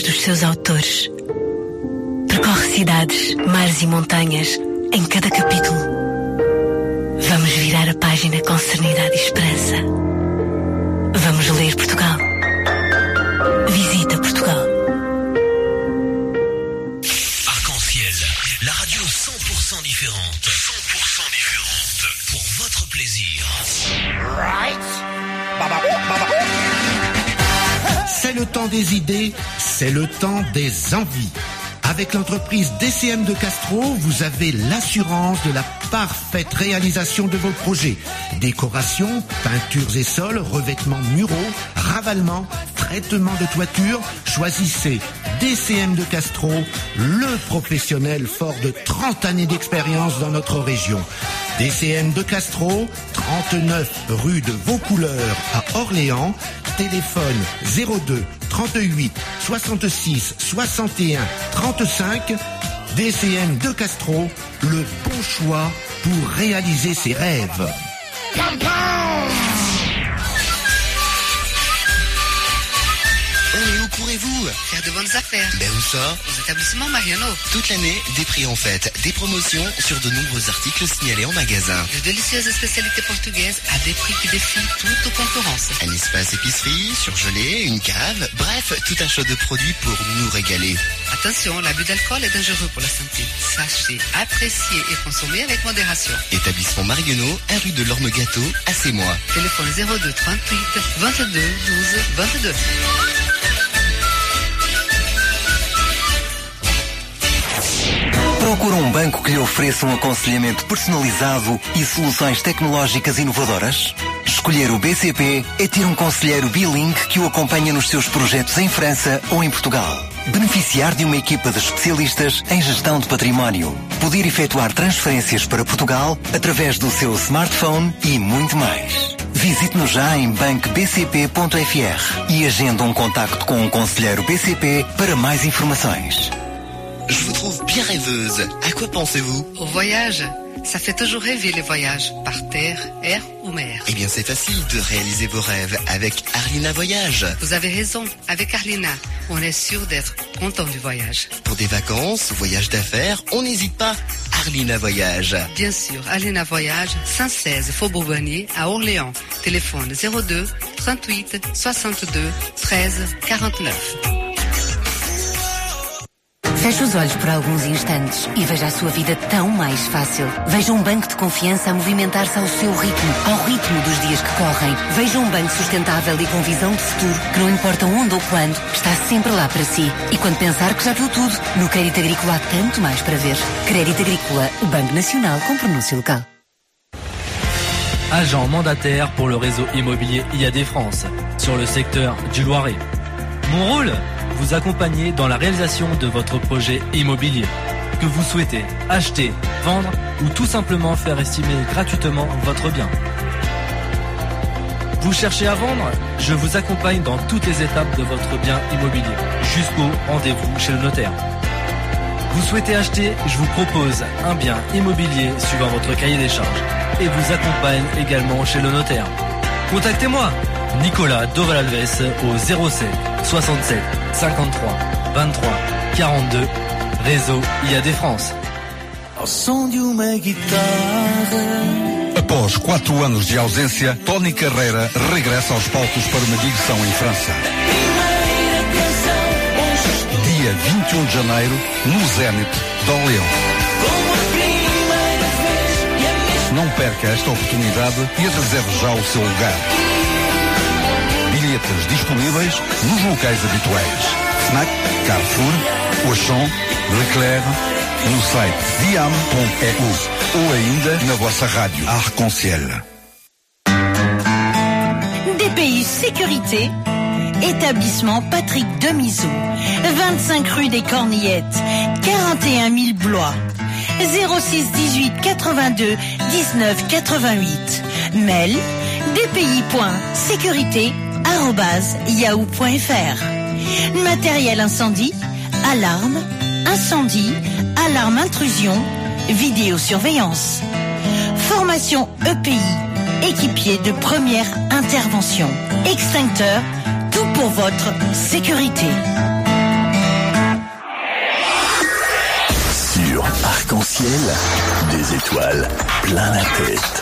dos seus autores. Percorre cidades, mares e montanhas em cada capítulo. Vamos virar a página com serenidade e esperança. Vamos ler Portugal. Visita Portugal. Arc-en-ciel, la radio 100% différente. 100% différente. Pour votre plaisir. Right? C'est le temps des idées, c'est le temps des envies. Avec l'entreprise DCM de Castro, vous avez l'assurance de la parfaite réalisation de vos projets. Décoration, peintures et sols, revêtements muraux, ravalement, traitement de toiture. Choisissez DCM de Castro, le professionnel fort de 30 années d'expérience dans notre région. DCM de Castro, 39 rue de Vaucouleurs à Orléans. Téléphone 02 38 66 61 35. DCM de Castro, le bon choix pour réaliser ses rêves. Et où courez-vous? Faire de bonnes affaires. Ben où ça? Aux établissements Mariano. Toute l'année, des prix en fête, des promotions sur de nombreux articles signalés en magasin. De délicieuses spécialités portugaises à des prix qui défient toute concurrence. Un espace épicerie, surgelé, une cave, bref, tout un choix de produits pour nous régaler. Attention, l'abus d'alcool est dangereux pour la santé. Sachez, apprécier et consommer avec modération. Établissement Mariano, 1 rue de l'Orme-Gâteau, à Sémois. Téléphone 02 38 22 12 22. Procura banco que lhe ofereça aconselhamento personalizado e soluções tecnológicas inovadoras? Escolher o BCP é ter conselheiro bilingue que o acompanha nos seus projetos em França ou em Portugal. Beneficiar de uma equipa de especialistas em gestão de património. Poder efetuar transferências para Portugal através do seu smartphone e muito mais. Visite-nos já em bancobcp.fr e agende contacto com conselheiro BCP para mais informações. Je vous trouve bien rêveuse. À quoi pensez-vous? Au voyage. Ça fait toujours rêver les voyages, par terre, air ou mer. Eh bien, c'est facile de réaliser vos rêves avec Arlina Voyage. Vous avez raison, avec Arlina, on est sûr d'être content du voyage. Pour des vacances, voyages d'affaires, on n'hésite pas. Arlina Voyage. Bien sûr, Arlina Voyage, 116 Faubourg Bonnier à Orléans. Téléphone 02 38 62 13 49. Feche os olhos por alguns instantes e veja a sua vida tão mais fácil. Veja banco de confiança a movimentar-se ao seu ritmo, ao ritmo dos dias que correm. Veja banco sustentável e com visão de futuro, que não importa onde ou quando, está sempre lá para si. E quando pensar que já viu tudo, no Crédito Agrícola há tanto mais para ver. Crédito Agrícola, o Banco Nacional com pronúncio local. Agent mandataire pour le réseau immobilier IAD France, sur le secteur du Loiret. Mon rôle ? Vous accompagner dans la réalisation de votre projet immobilier. Que vous souhaitez acheter, vendre ou tout simplement faire estimer gratuitement votre bien. Vous cherchez à vendre? Je vous accompagne dans toutes les étapes de votre bien immobilier, jusqu'au rendez-vous chez le notaire. Vous souhaitez acheter? Je vous propose un bien immobilier suivant votre cahier des charges et vous accompagne également chez le notaire. Contactez-moi, Nicolas Dovalalves au 07 67 53 23 42, réseau IAD France. Ao som de uma guitarra. Após 4 anos de ausência, Tony Carreira regressa aos palcos para uma digressão em França. Dia 21 de janeiro, no Zénith de Orléans. Não perca esta oportunidade e reserve já o seu lugar. Bilhetes disponíveis nos locais habituais. Fnac, Carrefour, Auchan, Leclerc, no site diam.eu ou ainda na vossa rádio Arc-en-ciel. DPI Sécurité, établissement Patrick Demiso, 25 rue des Cornillettes, 41 000 Blois, 06 18 82 19 88. Mail dpi.sécurité@yahoo.fr. Matériel incendie, alarme, incendie, alarme intrusion, vidéosurveillance. Formation EPI, équipier de première intervention, extincteur, tout pour votre sécurité. radio arc-en-ciel, des étoiles plein la tête.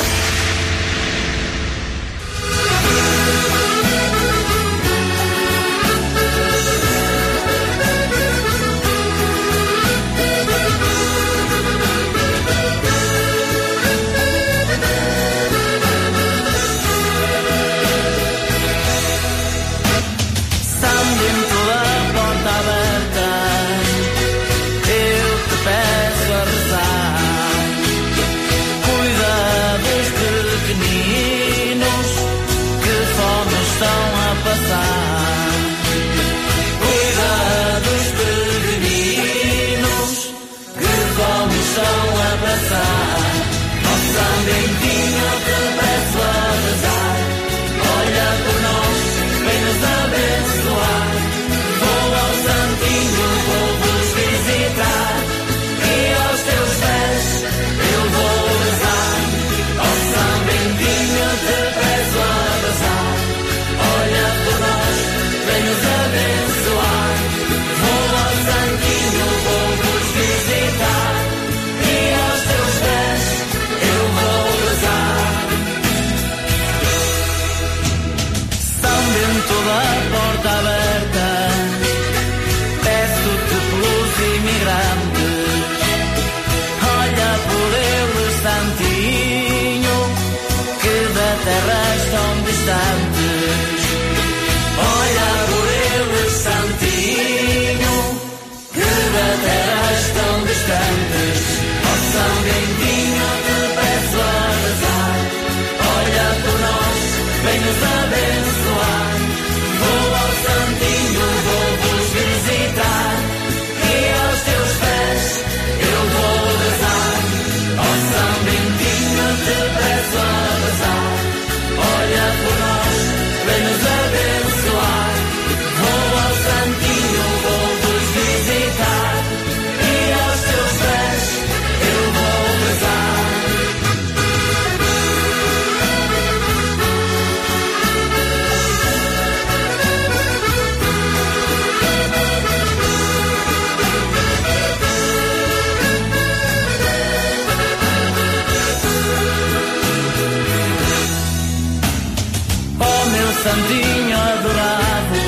Santinho adorado,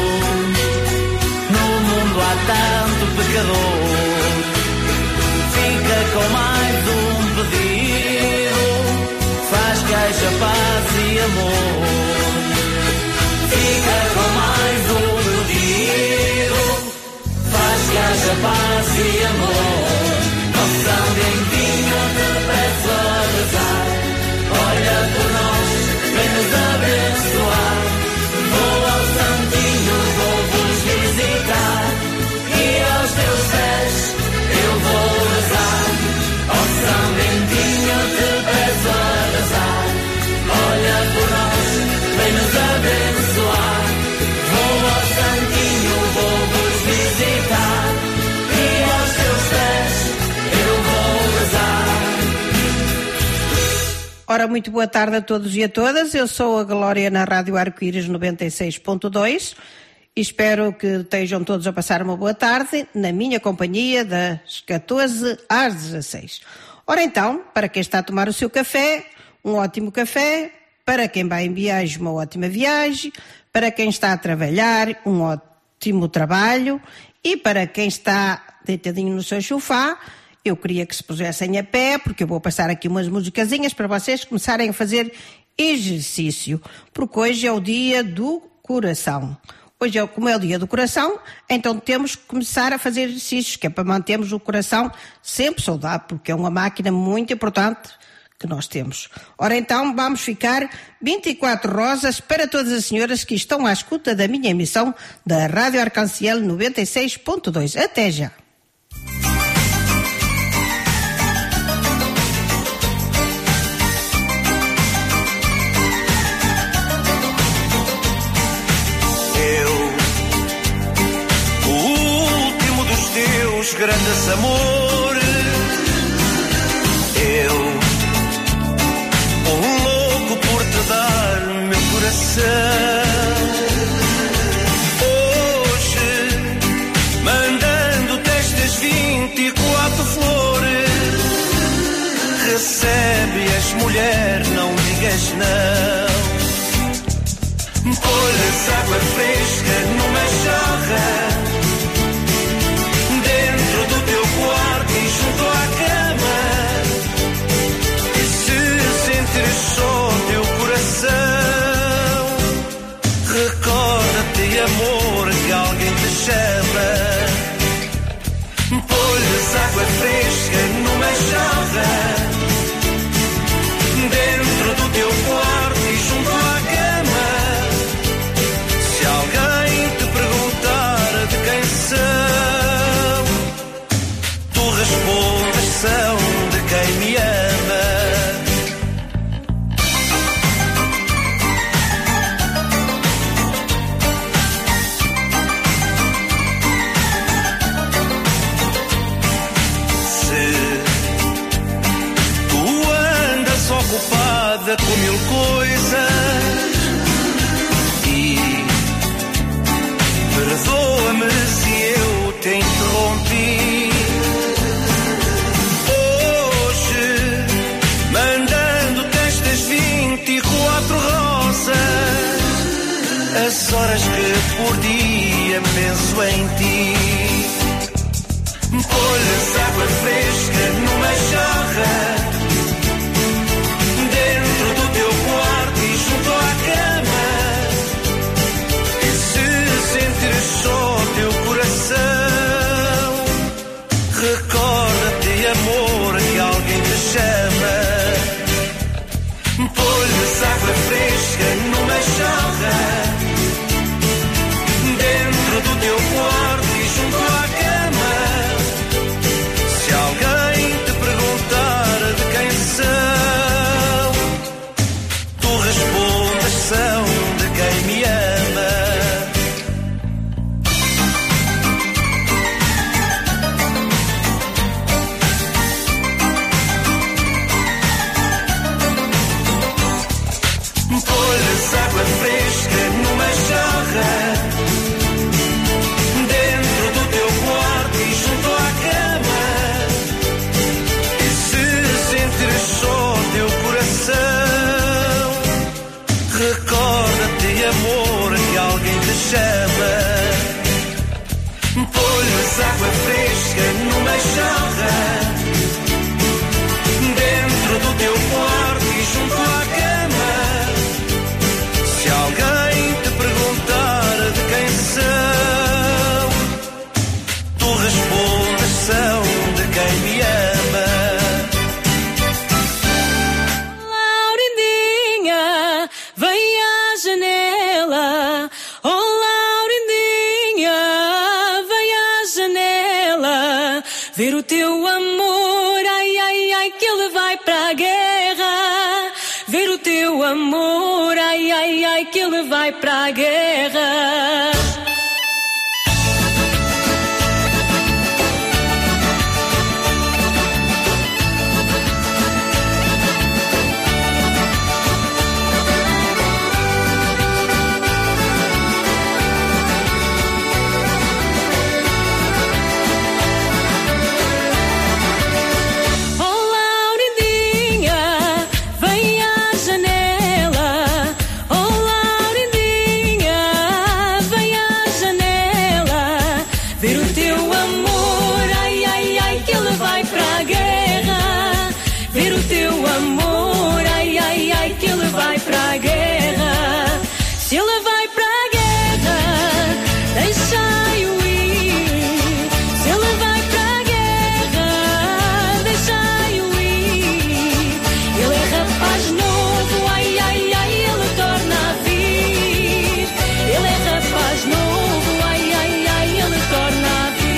no mundo há tanto pecador. Fica com mais um pedido, faz que haja paz e amor. Fica com mais um pedido, faz que haja paz e amor. Ó São Bentinho, te peço a rezar, olha por nós, vem nos abençoar. Vou ao Santinho, vou-vos visitar, e aos teus pés eu vou rezar. Ó São Bentinho, te peço a rezar, olha por nós, vem nos abençoar. Vou ao Santinho, vou-vos visitar, e aos teus pés eu vou rezar. Ora, muito boa tarde a todos e a todas. Eu sou a Glória na Rádio Arco-Íris 96.2 e espero que estejam todos a passar uma boa tarde na minha companhia das 14 às 16. Ora então, para quem está a tomar o seu café, um ótimo café. Para quem vai em viagem, uma ótima viagem. Para quem está a trabalhar, um ótimo trabalho. E para quem está deitadinho no seu sofá, eu queria que se pusessem a pé, porque eu vou passar aqui umas musicazinhas para vocês começarem a fazer exercício, porque hoje é o dia do coração. Hoje, como é o dia do coração, então temos que começar a fazer exercícios, que é para mantermos o coração sempre saudável, porque é uma máquina muito importante que nós temos. Ora então, vamos ficar 24 rosas para todas as senhoras que estão à escuta da minha emissão da Rádio Arc-en-Ciel 96.2. Até já! Grandes amores, eu, louco por te dar meu coração. Hoje, mandando-te estas 24 flores, quiseres, mulher, não digas não. Põe-lhes água fresca numa jarra, dentro do teu quarto e junto à cama. E se sentires só teu coração, recorda-te, amor, que alguém te chama. Põe-lhes água fresca numa jarra, dentro do teu quarto e junto à cama. Se alguém te perguntar de quem são, tu respondes, são de quem me ama. Ocupada com mil coisas, e perdoa-me se eu te interrompi. Hoje, mandando-te estas 24 rosas, as horas que por dia penso em ti. Põe-lhes água fresca numa jarra, dentro do teu quarto e junto à cama. E se sentires só teu coração, recorda-te, amor, que alguém te chama. Põe-lhes água fresca numa jarra, dentro do teu quarto e junto à cama. Se alguém te perguntar de quem são, respondas, são de quem me ama. Põe-lhes água fresca numa jarra, dentro do teu quarto e junto à cama. E se sentires só teu coração, recorda-te, amor, que alguém te chama. Põe-lhes água fresca numa jarra, dentro do teu quarto e junto à cama. Se alguém te perguntar de quem são, tu respondes, são de quem me ama. Ver o teu amor, ai, ai, ai, que ele vai para a guerra. Ver o teu amor, ai, ai, ai, que ele vai para a guerra. Novo, ai, ai, ai, ele torna a vir.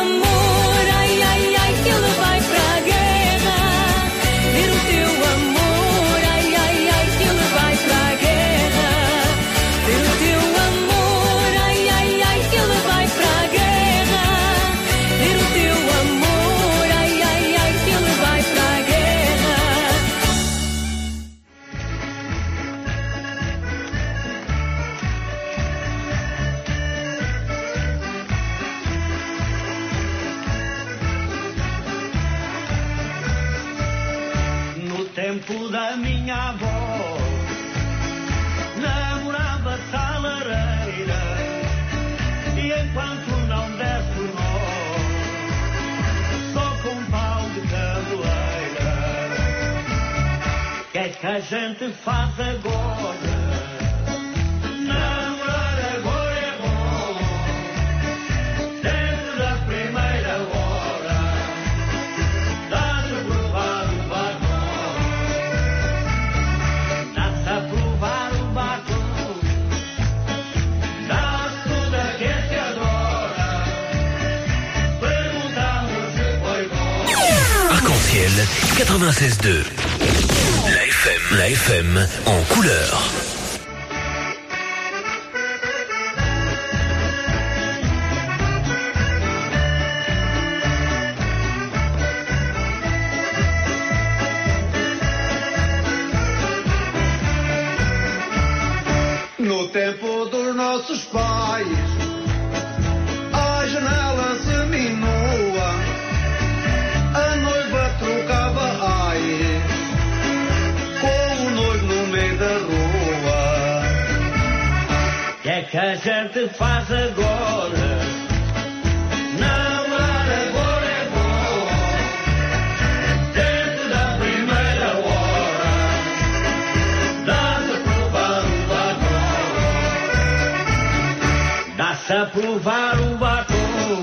amor, ai, ai, ai, que ele vai para a guerra. Ver o teu amor, ai, ai, ai, que ele vai para a guerra. Ver o teu amor, ai, ai, ai, que ele vai para a guerra. Ver o teu amor, ai, ai, ai, que ele vai para a guerra. No tempo da minha avó, namorava-se à lareira, e enquanto não desce o nó, só com pau de cabeleira. Que é que a gente faz agora? Namorar agora é bom, dentro da primeira hora, dá-se a provar o batom. Dá-se a provar o batom, dá-se tudo a quem se adora. Perguntamos se foi bom. Arc-en-ciel 96.2. La FM en couleur. No tempo dos nossos pais, a janela seminua, a noiva trocava ai com o noivo no meio da rua. Que é que a gente faz agora? Namorar agora é bom, dentro da primeira hora, dá-se a provar o batom. Dá-se a provar o batom,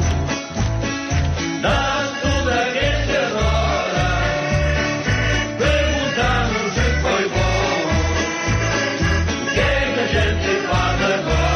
dá tudo a quem se adora. Perguntamos se foi bom, o que é que a gente faz agora?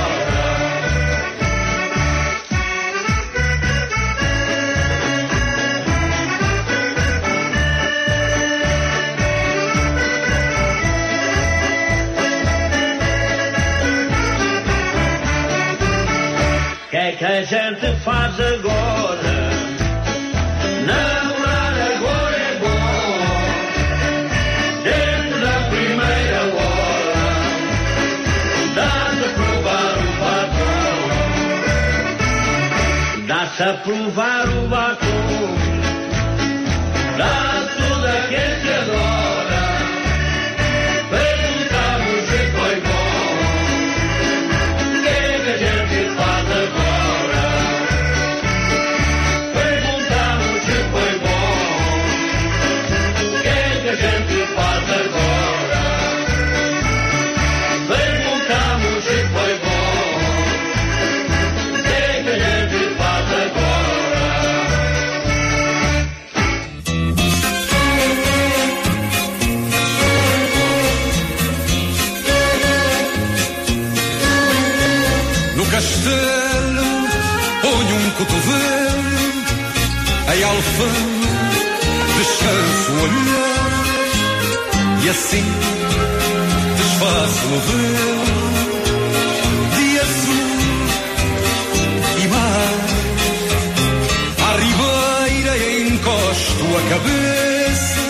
O que é que a gente faz agora? Namorar agora é bom, dentro da primeira hora, dá-se a provar o batom. Dá-se a provar o batom, dá tudo a quem se adora. Perguntamos se foi bom, o que é que a gente faz agora? Perguntamos se foi bom, o que é que a gente faz agora? Perguntamos se foi bom, o que é que a gente faz agora? No castelo ponho cotovelo, em alfama descanso o olhar, e assim desfaço o véu de azul e mar. À ribeira encosto a cabeça,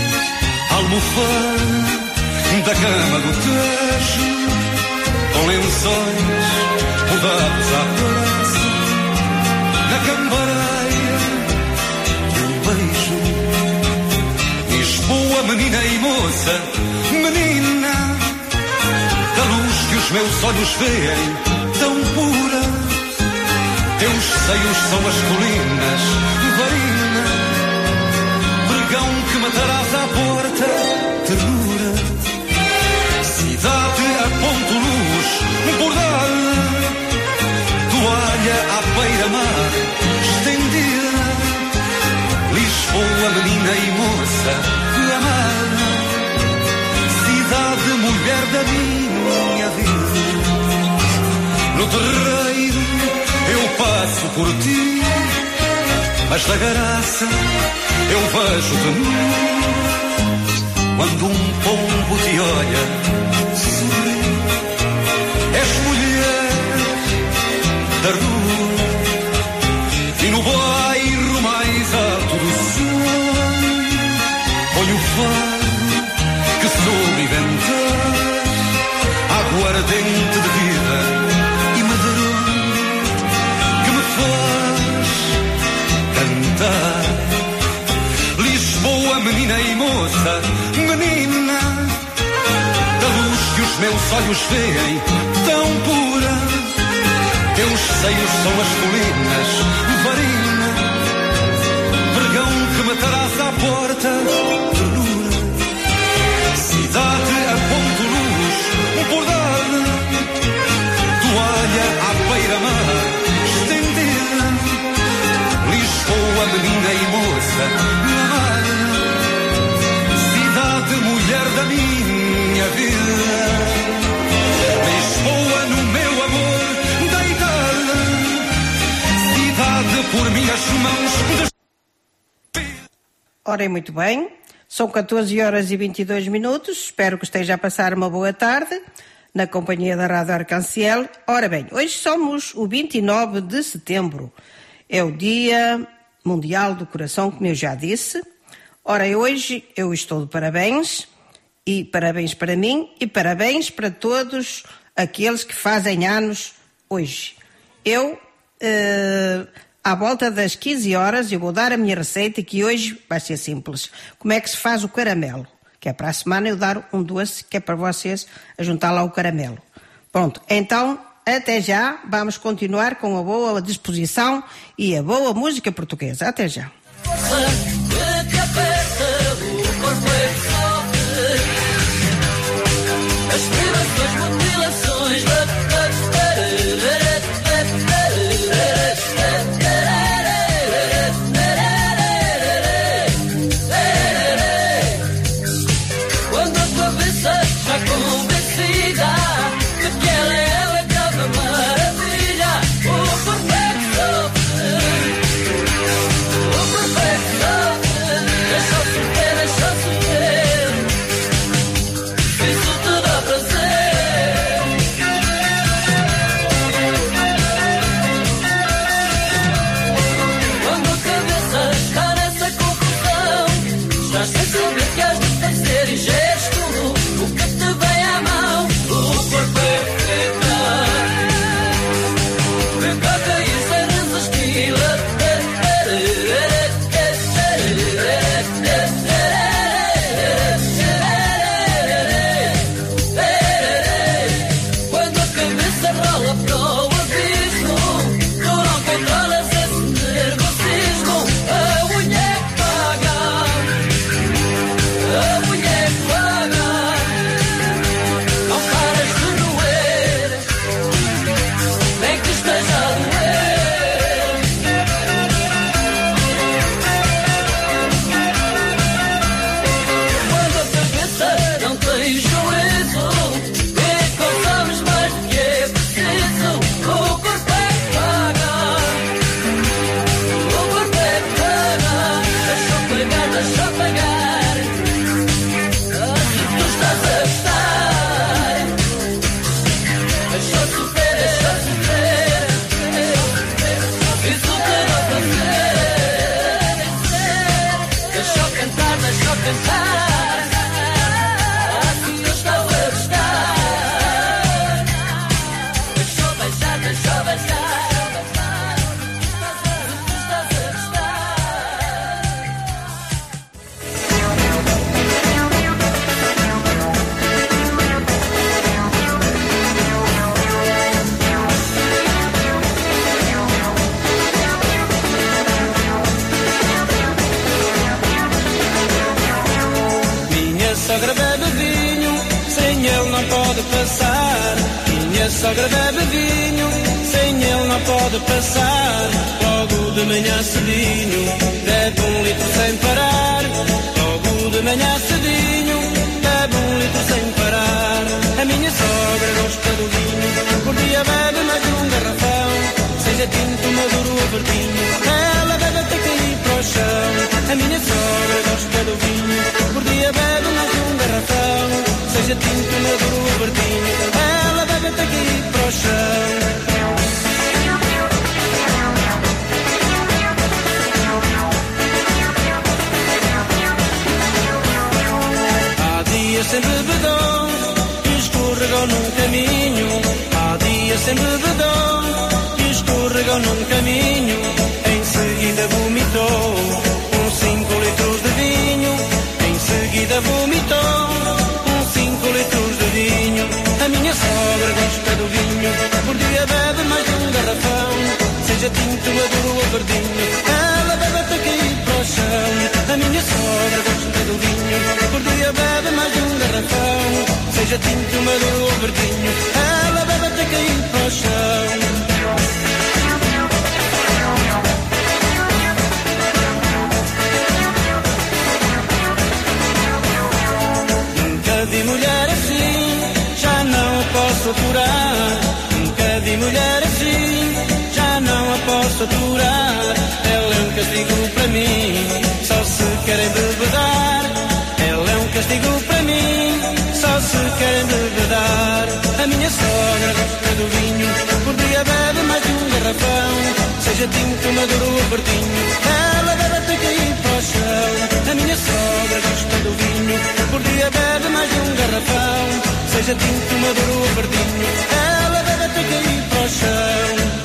almofada da cama do Tejo, com lençóis rodados à pressa, na cambareia de um beijo. Lisboa, menina e moça, menina, da luz que os meus olhos veem, tão pura. Teus seios são as colinas, varina, pregão que matarás à porta, ternura. Cidade a ponto luz, bordada, toalha à beira-mar, estendida. Lisboa, menina e moça, amada, cidade, mulher da minha vida. No terreiro eu passo por ti, As da garaça eu vejo-te nu. Quando um pombo te olha, sorri. És mulher da rua e no bairro mais alto do sonho põe o fado que soube inventar, aguardente de vida e medronho que me faz cantar. Lisboa, menina e moça, menina da luz que os meus olhos veem, tão pura. Teus seios são as colinas, varina, pregão que matarás à porta, ternura. Cidade a ponto luz, bordada, toalha à beira-mar, estendida. Lisboa, menina e moça, cidade, mulher da minha vida. Lisboa no meu amor, deitada, cidade por minhas mãos. Ora, muito bem, são 14h22, espero que esteja a passar uma boa tarde na companhia da Rádio Arconciel. Ora bem, hoje somos o 29 de setembro, é o Dia Mundial do Coração, como eu já disse. Ora, hoje eu estou de parabéns, e parabéns para mim, e parabéns para todos aqueles que fazem anos hoje. Eu, à volta das 15 horas, eu vou dar a minha receita, que hoje vai ser simples. Como é que se faz o caramelo? Que é para a semana eu dar um doce, que é para vocês a juntar lá o caramelo. Pronto, então, até já, vamos continuar com a boa disposição e a boa música portuguesa. Até já. As privações, mutilações, quando a cabeça já convencida de que ela é a grande maravilha, o perfeito sofre, o perfeito sofre, deixa sofrer, deixa sofrer. Isso te dá prazer. Quando a cabeça está nessa confusão, estás sem saber que has de fazer e gesto o que te vem à mão. O corpo é feita, vem cá cair sem resistir. Quando a cabeça rola para o abismo, tu não controlas esse nervosismo. A unha é que paga, a unha é que paga. Não paras de roer, nem que esteja a doer. Quando a cabeça não tem juízo e consomes mais do que é preciso, o corpo é que paga, o corpo é que paga. Deixa pagar, deixa pagar. Se tu estás a gostar, deixa sofrer, deixa sofrer. Isso te dá prazer. Deixa cantar, deixa cantar. Se eu estás a gostar, deixa beijar, deixa beijar. Se tu estás a gostar. Minha sogra bebe vinho, sem ele não pode passar. Minha sogra bebe vinho, sem ele não pode passar. Logo de manhã cedinho, bebe 1 litro sem parar. Logo de manhã cedinho, bebe 1 litro sem parar. A minha sogra gosta do vinho, por dia bebe mais de um garrafão. Seja tinto, maduro ou verdinho, ela bebe até cair seja tinto, maduro ou verdinho, ela bebe até cair para o chão. Sem bebedão, escorregou num caminho. Há dias sem bebedão, escorregou num caminho. Em seguida vomitou 5 litros de vinho. Em seguida vomitou 5 litros de vinho. A minha sogra gosta do vinho, por dia bebe mais de um garrafão. Seja tinto, maduro ou verdinho, ela bebe até cair para o chão. A minha sogra gosta do vinho, por dia bebe mais de um garrafão. Seja tinto, maduro ou verdinho, ela bebe até cair para o chão. Nunca vi mulher assim, já não a posso aturar. Nunca vi mulher assim, já não a posso aturar. Ela é um castigo para mim, só se querem bebedar. Ela é um castigo para mim, só se querem bebedar. A minha sogra gosta do vinho, por dia bebe mais de um garrafão. Seja tinto, maduro ou verdinho, ela bebe até cair para o chão. A minha sogra gosta do vinho, por dia bebe mais de um garrafão. Seja tinto, maduro ou verdinho, ela bebe até cair para o chão.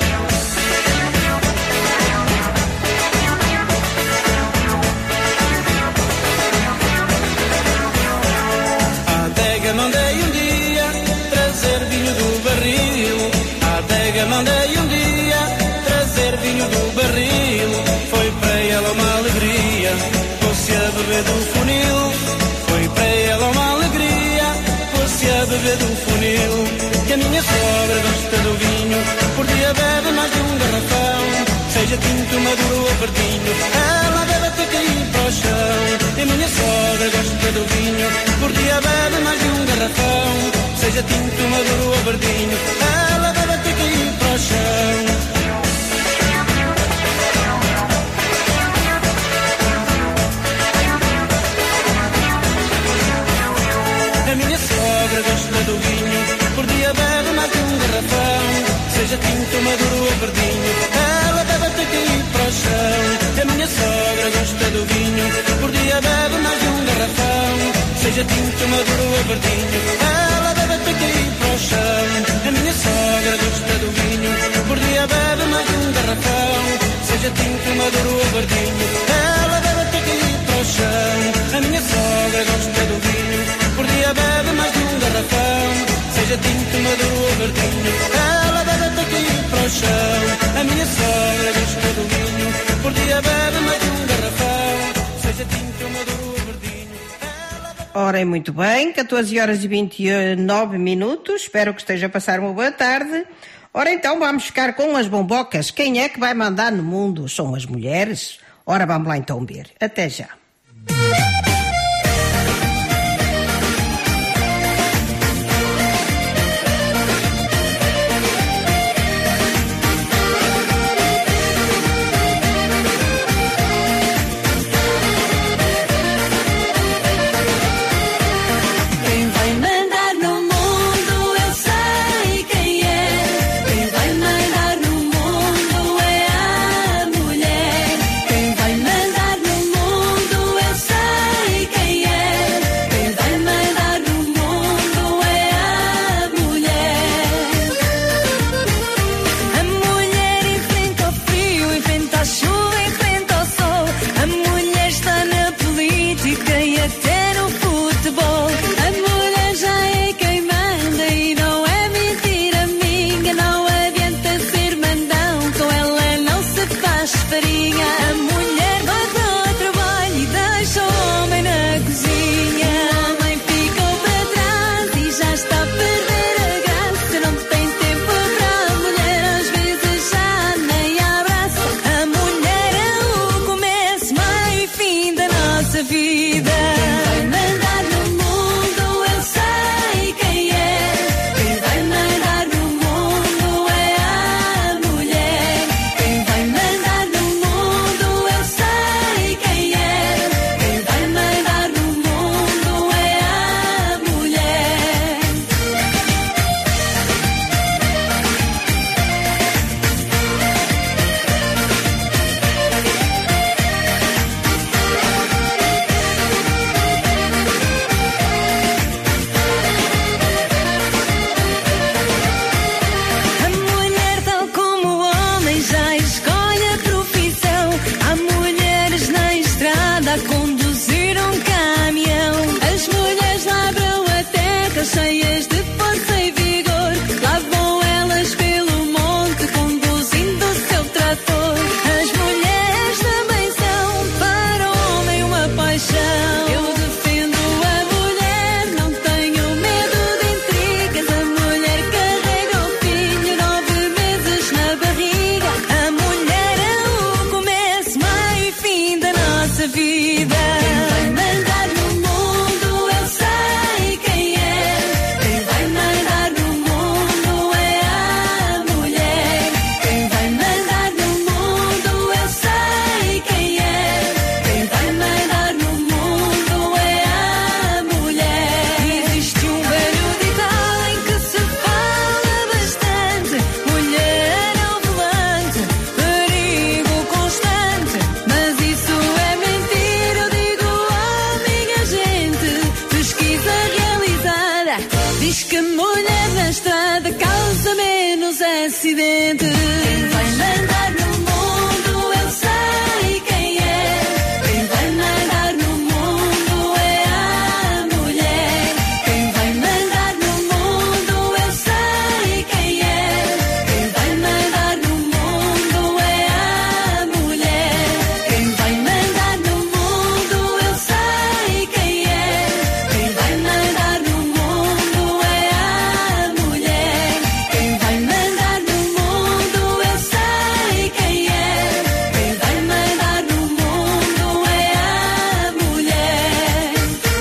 Mandei um dia trazer vinho do barril. À adega mandei um dia trazer vinho do barril. Foi para ela uma alegria, pôs-se a beber do funil. Foi para ela uma alegria, pôs-se a beber do funil. Que a minha sogra gosta do vinho, por dia bebe mais de um garrafão. Seja tinto, maduro ou verdinho, ela bebe até cair para o chão. E a minha sogra gosta do vinho, por dia bebe mais de um garrafão. Seja tinto, maduro ou verdinho, ela bebe até cair para o chão. A minha sogra gosta do vinho, por dia bebe mais de um garrafão. Seja tinto, maduro ou verdinho, ela bebe até cair para o chão. A minha sogra gosta do vinho, por dia bebe mais de um garrafão. Seja tinto, maduro ou verdinho, ela bebe até cair para o chão. A minha sogra gosta do vinho, por dia bebe mais de um garrafão. Seja tinto, maduro ou verdinho, ela bebe até cair para o chão. A minha sogra gosta do vinho, por dia bebe mais de um garrafão. Seja tinto, maduro ou verdinho, ela bebe até cair para o chão. A minha sogra gosta do vinho, por dia bebe mais de um garrafão. Seja tinto, maduro ou verdinho. Ora, muito bem, 14 horas e 29 minutos. Espero que esteja a passar uma boa tarde. Ora, então vamos ficar com as bombocas. Quem é que vai mandar no mundo? São as mulheres? Ora, vamos lá então ver. Até já. Quem vai mandar no mundo nossa vida. Quem vai mandar no mundo eu sei quem é. Quem vai mandar no mundo é a mulher. Quem vai mandar no mundo eu sei quem é. Quem vai mandar no mundo é a mulher. Existe um velho ditado em que se fala bastante: mulher ao volante, perigo constante. Mas isso é mentira, eu digo à minha gente. Pesquisa realizada diz que mulher na estrada causa menos acidentes. Quem vai mandar no mundo eu sei quem é. Quem vai mandar no mundo é a mulher. Quem vai mandar no mundo eu sei quem é. Quem vai mandar no mundo é a mulher. Quem vai mandar no mundo eu sei quem é. Quem vai mandar no mundo é a mulher. Quem vai mandar no mundo eu sei quem é. Quem vai mandar no mundo é a mulher.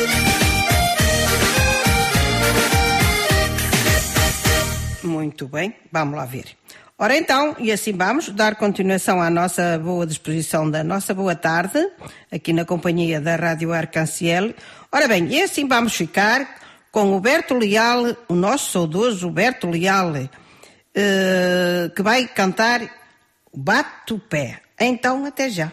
Muito bem, vamos lá ver. Ora então, e assim vamos dar continuação à nossa boa disposição da nossa boa tarde, aqui na companhia da Rádio Arc-en-Ciel. Ora bem, e assim vamos ficar com o Berto Leal, o nosso saudoso Berto Leal, que vai cantar Bate o Pé. Então, até já.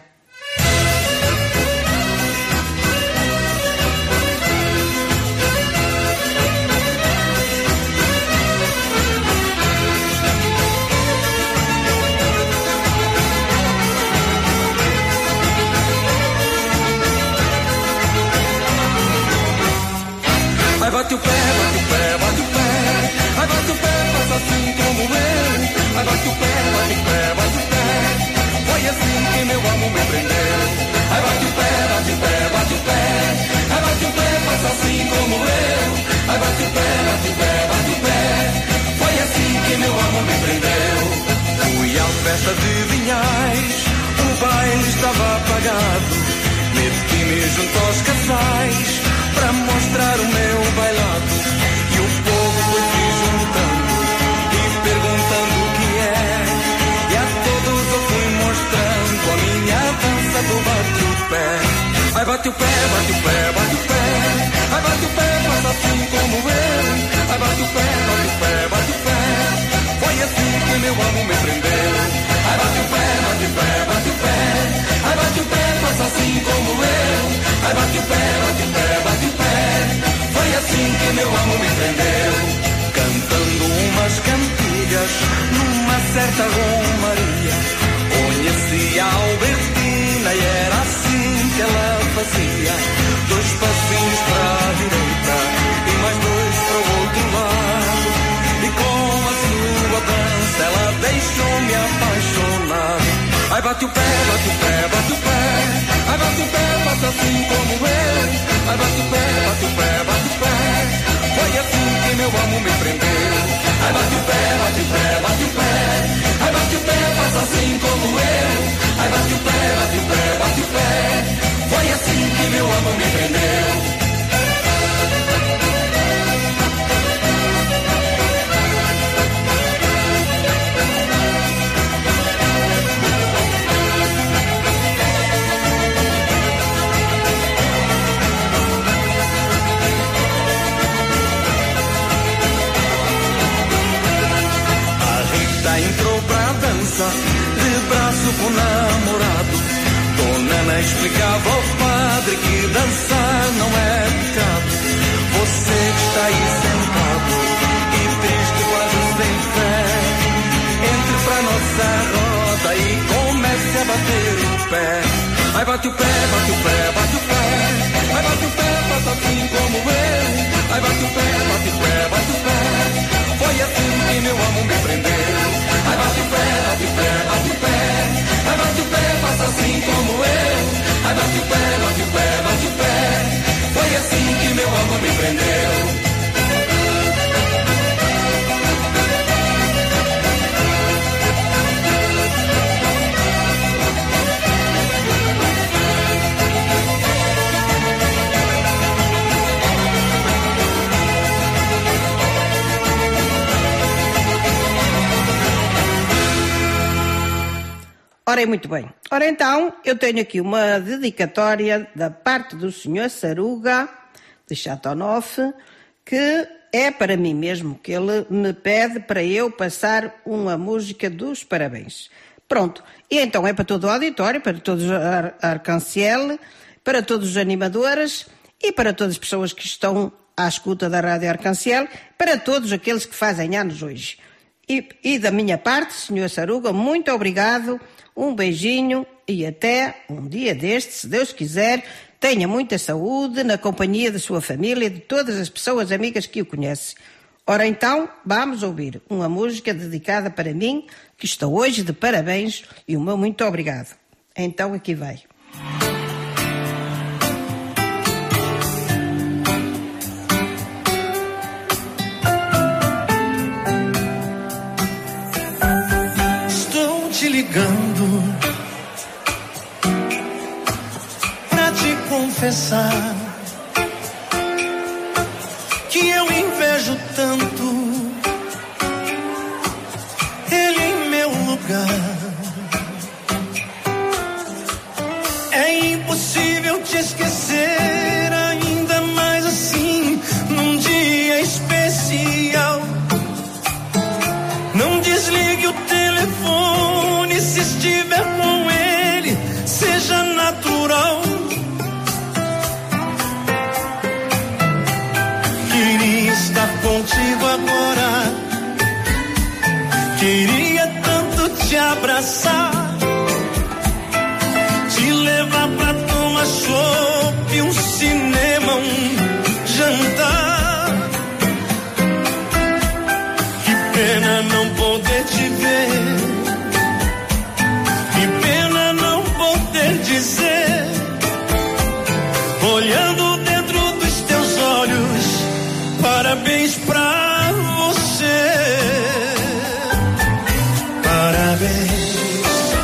Ai, bate o pé, bate o pé, bate o pé. Ai, bate o pé, faz assim como eu. Ai, bate o pé, bate o pé, bate o pé. Foi assim que meu amor me prendeu. Ai, bate o pé, bate o pé, bate o pé. Ai, bate o pé, faz assim como eu. Ai, bate o pé, bate o pé, bate o pé. Foi assim que meu amor me prendeu. Fui à festa de Vinhais, o baile estava apagado. Meti-me junto aos casais para mostrar o meu bailado. E o povo foi se juntando e perguntando o que é. E a todos eu fui mostrando a minha dança do bate o pé. Ai, bate o pé, bate o pé, bate o pé. Ai, bate o pé, faz assim como eu. Ai, bate o pé, bate o pé, bate o pé. Foi assim que meu amor me prendeu. Ai, bate o pé, bate o pé, bate o pé. Ai, bate o pé, faz assim como eu. Ai, bate o pé, bate o pé, bate o pé. Foi assim que meu amor me prendeu. Cantando umas cantigas numa certa romaria, conheci a Albertina e era assim que ela fazia. 2 passinhos para a direita e mais 2 para o outro lado. E com a sua dança ela deixou-me apaixonado. Ai, bate o pé, bate o pé, bate o pé. Ai, bate o pé, bate assim como eu. Ai, bate o pé, bate o pé, bate o pé. Foi assim que meu amor me prendeu. Ai, bate o pé, bate o pé, bate o pé. Ai, bate o pé, faz assim como eu. Ai, bate o pé, bate o pé, bate o pé. Foi assim que meu amor me prendeu. Entrou pra dança, de braço com o namorado. Dona Ana explicava ao padre que dançar não é pecado. Você que está aí sentado e triste, quase sem fé, entre pra nossa roda e comece a bater o pé. Ai, bate o pé, bate o pé, bate o pé. Ai, bate o pé, faça assim como eu. Ai, bate o pé, bate o pé, bate o pé. Foi assim que meu amor me prendeu. Ai, bate o pé, bate o pé, bate o pé. Ai, bate o pé, faça assim como eu. Ai, bate o pé, bate o pé, bate o pé. Foi assim que meu amor me prendeu. Ora, muito bem. Ora, então, eu tenho aqui uma dedicatória da parte do Sr. Saruga, de Chatonoff, que é para mim mesmo, que ele me pede para eu passar uma música dos parabéns. Pronto. E então é para todo o auditório, para todos os Arcanciel, para todos os animadores e para todas as pessoas que estão à escuta da Rádio Arcanciel, para todos aqueles que fazem anos hoje. E da minha parte, Sr. Saruga, muito obrigado, um beijinho e até um dia deste, se Deus quiser, tenha muita saúde na companhia da sua família e de todas as pessoas amigas que o conhecem. Ora então, vamos ouvir uma música dedicada para mim, que estou hoje de parabéns e o meu muito obrigado. Então aqui vai. Estou te ligando pra te confessar que eu invejo tanto ele em meu lugar. É impossível te esquecer, ainda mais assim, num dia especial. Não desligue o telefone se estiver com ele, seja natural. Queria estar contigo agora, queria tanto te abraçar, te levar pra tomar chopp, um cinema, um jantar. Que pena não poder te ver, que pena não poder dizer, olhando dentro dos teus olhos, parabéns pra você. Parabéns,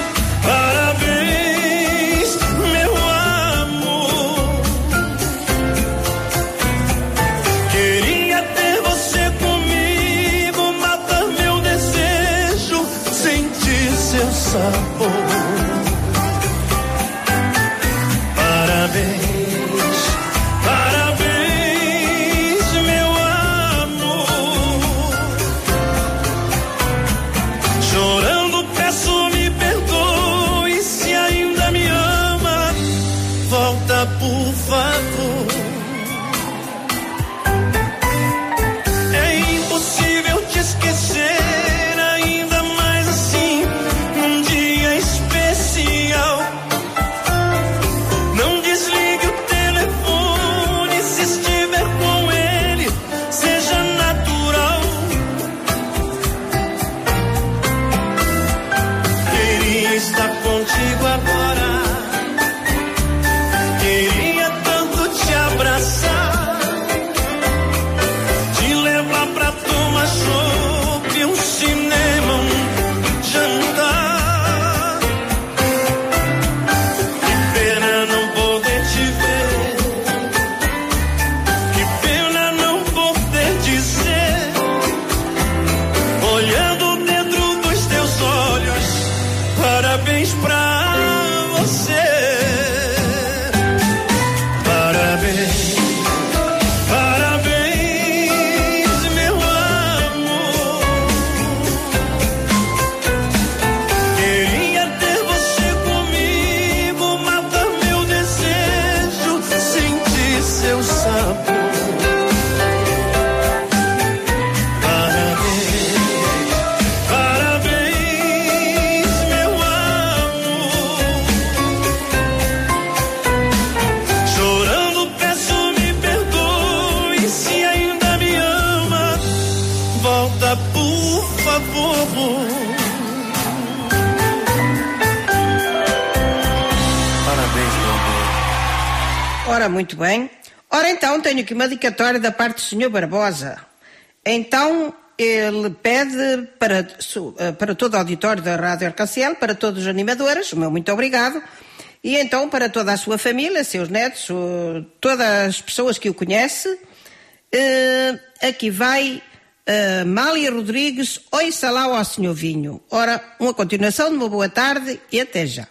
parabéns, meu amor. Queria ter você comigo, matar meu desejo, sentir seu sabor. Parabéns. Por favor, é impossível te esquecer, ainda mais assim, num dia especial. Não desligue o telefone se estiver com ele, seja natural. Queria estar contigo agora, queria tanto te abraçar, te levar pra tomar chopp, um cinema, um jantar. Que pena não poder te ver, que pena não poder dizer, olhando dentro dos teus olhos, parabéns pra você. Parabéns, meu amor. Queria ter você comigo, matar meu desejo, sentir seu sabor. Parabéns, meu amor. Chorando peço me perdoe, se ainda me ama, volta por favor. Parabéns, meu amor. Ora, muito bem. Ora, então, tenho aqui uma dedicatória da parte do Sr. Barbosa. Então, ele pede para todo o auditório da Rádio Arcanciel, para todos os animadores, o meu muito obrigado, e então para toda a sua família, seus netos, todas as pessoas que o conhecem, aqui vai Mália Rodrigues, ouça lá ao senhor Vinho. Ora, uma continuação de uma boa tarde e até já.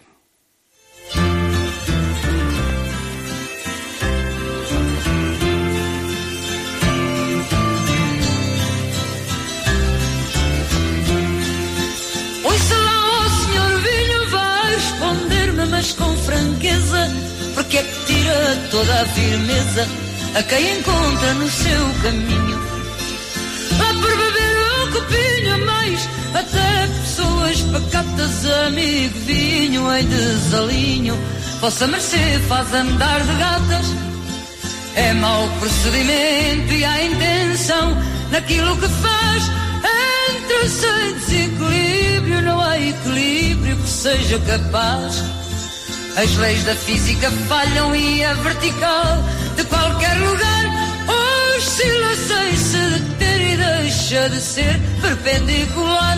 Ouça lá ao senhor Vinho, vai responder-me, mas com franqueza, porque é que tira toda a firmeza a quem encontra no seu caminho. Lá por beber um copinho a mais, até pessoas pacatas, amigo vinho em desalinho. Vossa mercê faz andar de gatas, é mau procedimento e há intenção naquilo que faz. Entre sem desequilíbrio não há equilíbrio que seja capaz. As leis da física falham e a vertical de qualquer lugar oscila sem se deter e deixa de ser perpendicular.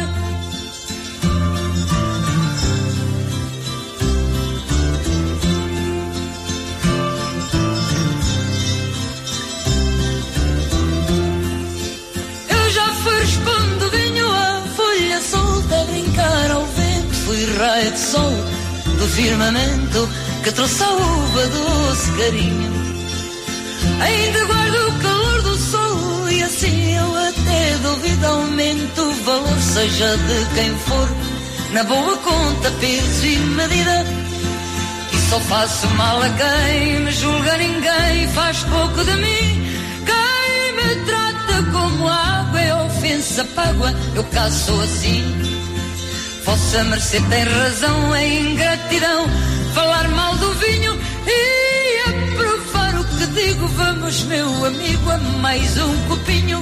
Eu já fui respondo vinho a folha solta a brincar ao vento. Fui raio de sol do firmamento que trouxe a uva doce carinho. Ainda guardo o calor do sol e assim eu até duvido aumento o valor, seja de quem for, na boa conta, peso e medida. E só faço mal a quem me julga, ninguém faz pouco de mim. Quem me trata como água é ofensa págua, eu caso assim. Vossa mercê tem razão, é ingratidão falar mal do vinho e aprovar o que digo. Vamos, meu amigo, a mais um copinho.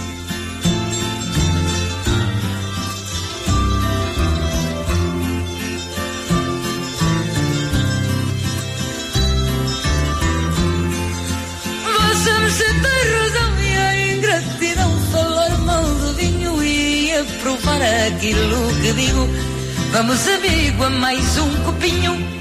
Vossa mercê tem razão e é ingratidão falar mal do vinho e aprovar aquilo que digo. Vamos, amigo, a mais um copinho.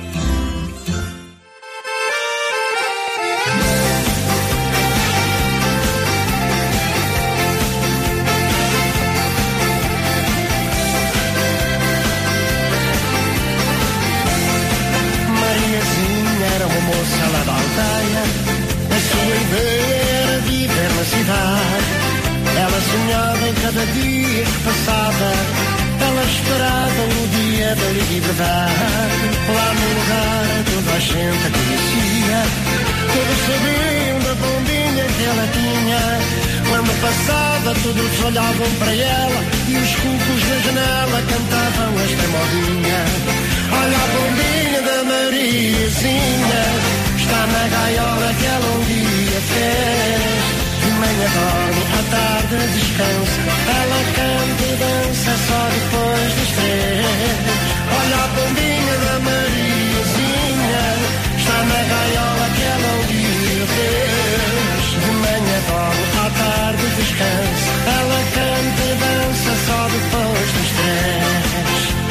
Mariazinha era uma moça lá da aldeia, a sua ideia era viver na cidade. Ela sonhava em cada dia que passava, ela esperava o dia da liberdade. Lá no lugar toda a gente a conhecia, todos sabiam da bombinha que ela tinha. Quando passava todos olhavam para ela e os cucos na janela cantavam esta modinha. Olha a bombinha da Mariazinha, está na gaiola que ela um dia fez. De manhã dorme, à tarde descansa, ela canta e dança só depois dos 3. Olha a bombinha da Mariazinha, está na gaiola que ela um dia fez. De manhã dorme, à tarde descansa, ela canta e dança só depois dos 3.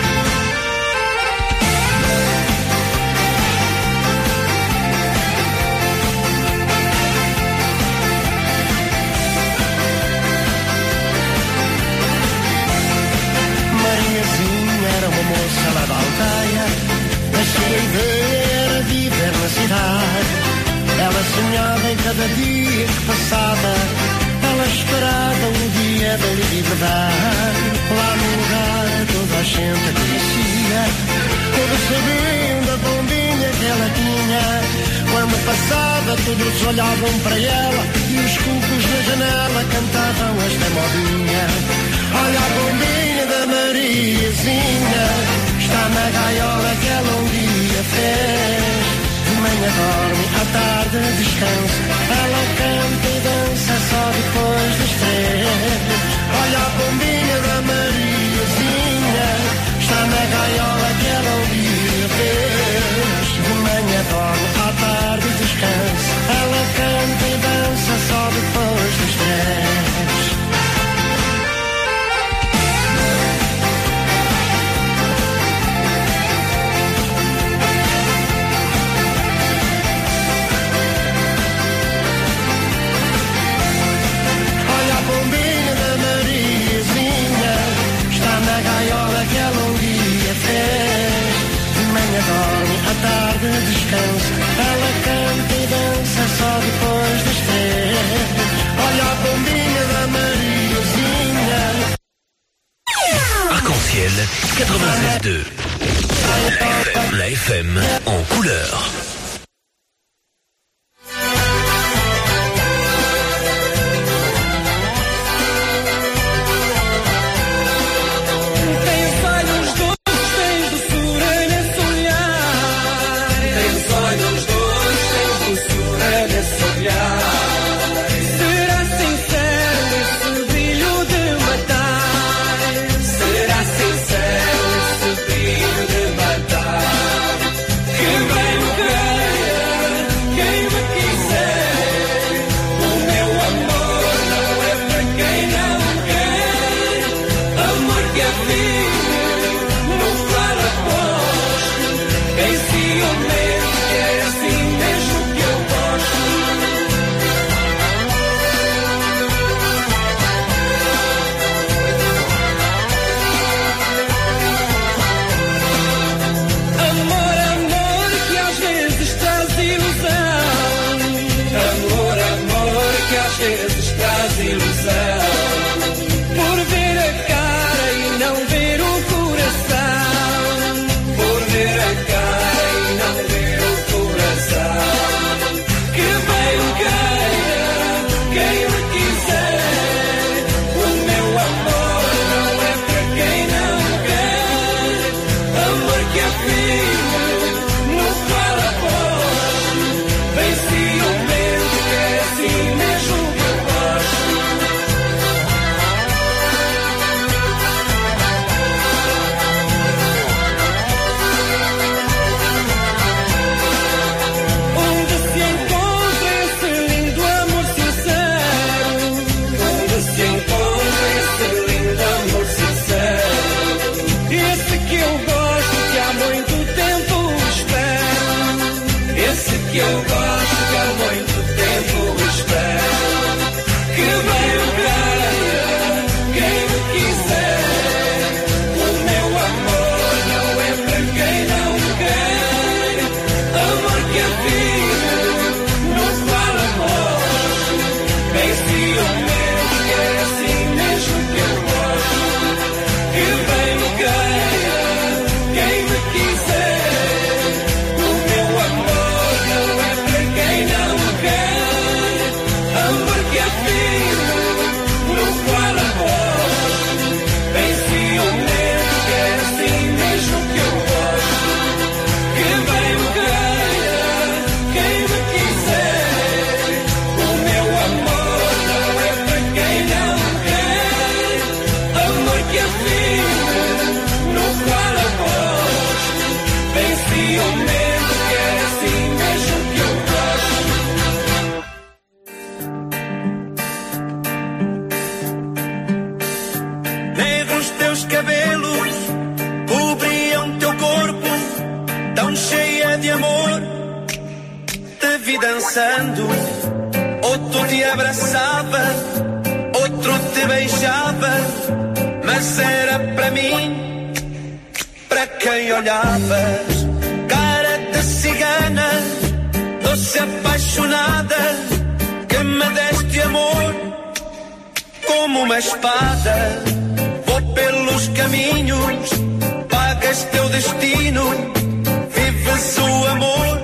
Era uma moça lá da aldeia, a sua ideia era viver na cidade. Ela sonhava em cada dia que passava, ela esperava o dia da liberdade. Lá no lugar toda a gente a conhecia, todos sabiam da bombinha que ela tinha. Quando passava todos olhavam para ela e os cucos na janela cantavam esta modinha. Olha a bombinha da Mariazinha, está na gaiola que ela um dia fez. De manhã dorme, à tarde descansa, ela canta e dança só depois dos 3. Olha a bombinha da Mariazinha, está na gaiola que ela um dia fez. De manhã dorme, à tarde descansa, ela canta e dança só depois dos 3. FM en couleur. Outro te abraçava, outro te beijava, mas era para mim, para quem olhavas. Cara de cigana, doce apaixonada, que me deste amor como uma espada. Vou pelos caminhos, pagas teu destino, vives o amor,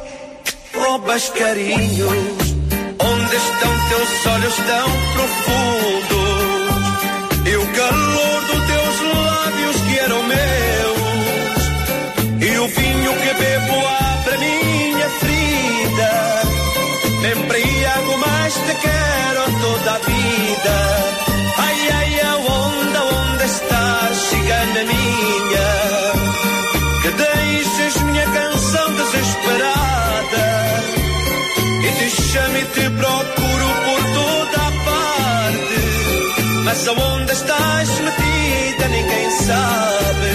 roubas carinhos. Onde estão teus olhos tão profundos e o calor dos teus lábios que eram meus, e o vinho que bebo abre minha ferida, me embriago mas te quero toda a vida. Ai, ai, onde estás, cigana minha, que deixes minha canção desesperada e te chamo e te procuro por toda a parte, mas aonde estás metida ninguém sabe.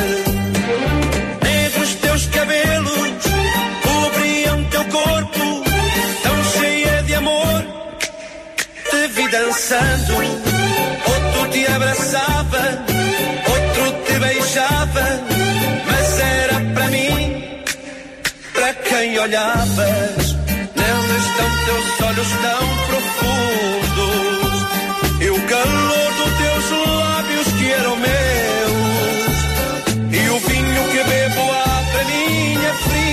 Negros teus cabelos cobriam teu corpo, tão cheia de amor, te vi dançando. Outro te abraçava, outro te beijava, mas era para mim, para quem olhavas. Onde estão teus olhos tão profundos e o calor dos teus lábios que eram meus, e o vinho que bebo abre minha ferida,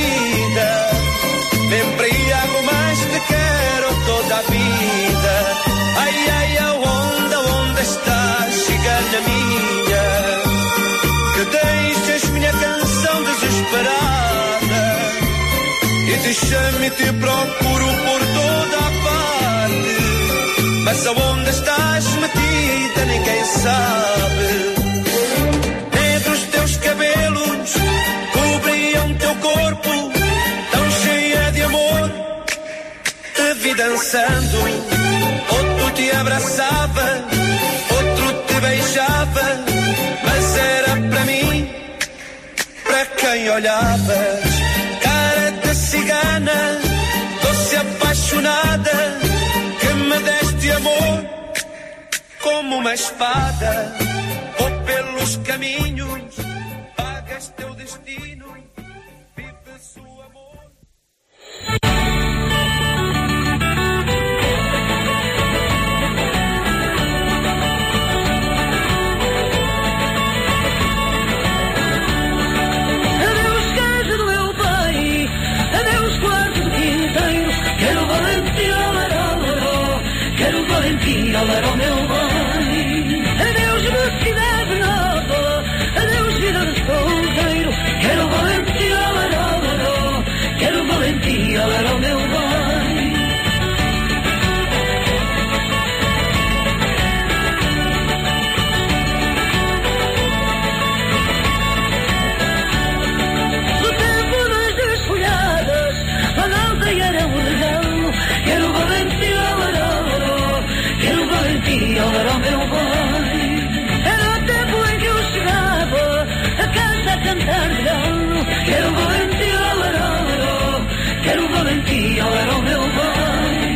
te chamo e te procuro por toda a parte, mas aonde estás metida ninguém sabe. Negros teus cabelos cobriam teu corpo, tão cheia de amor. Te vi dançando, outro te abraçava, outro te beijava, mas era para mim, para quem olhavas. Cara de cigana, doce apaixonada, que me deste amor como uma espada. Vou pelos caminhos, pagas teu destino, vives o amor. Adeus casa do meu pai, adeus quarto do quinteiro, quero valentia, laró, quero valentia, laró, meu pai. Adeus mocidade nova, adeus vida de solteiro, quero valentia, laró, quero valentia, laró, meu pai. No tempo das desfolhadas, a aldeia era um regalo, quero valentia, laró, quero valentia, laró, meu pai. Era o tempo em que eu chegava a casa a cantar de galo, quero valentia, laró, quero valentia, laró, meu pai.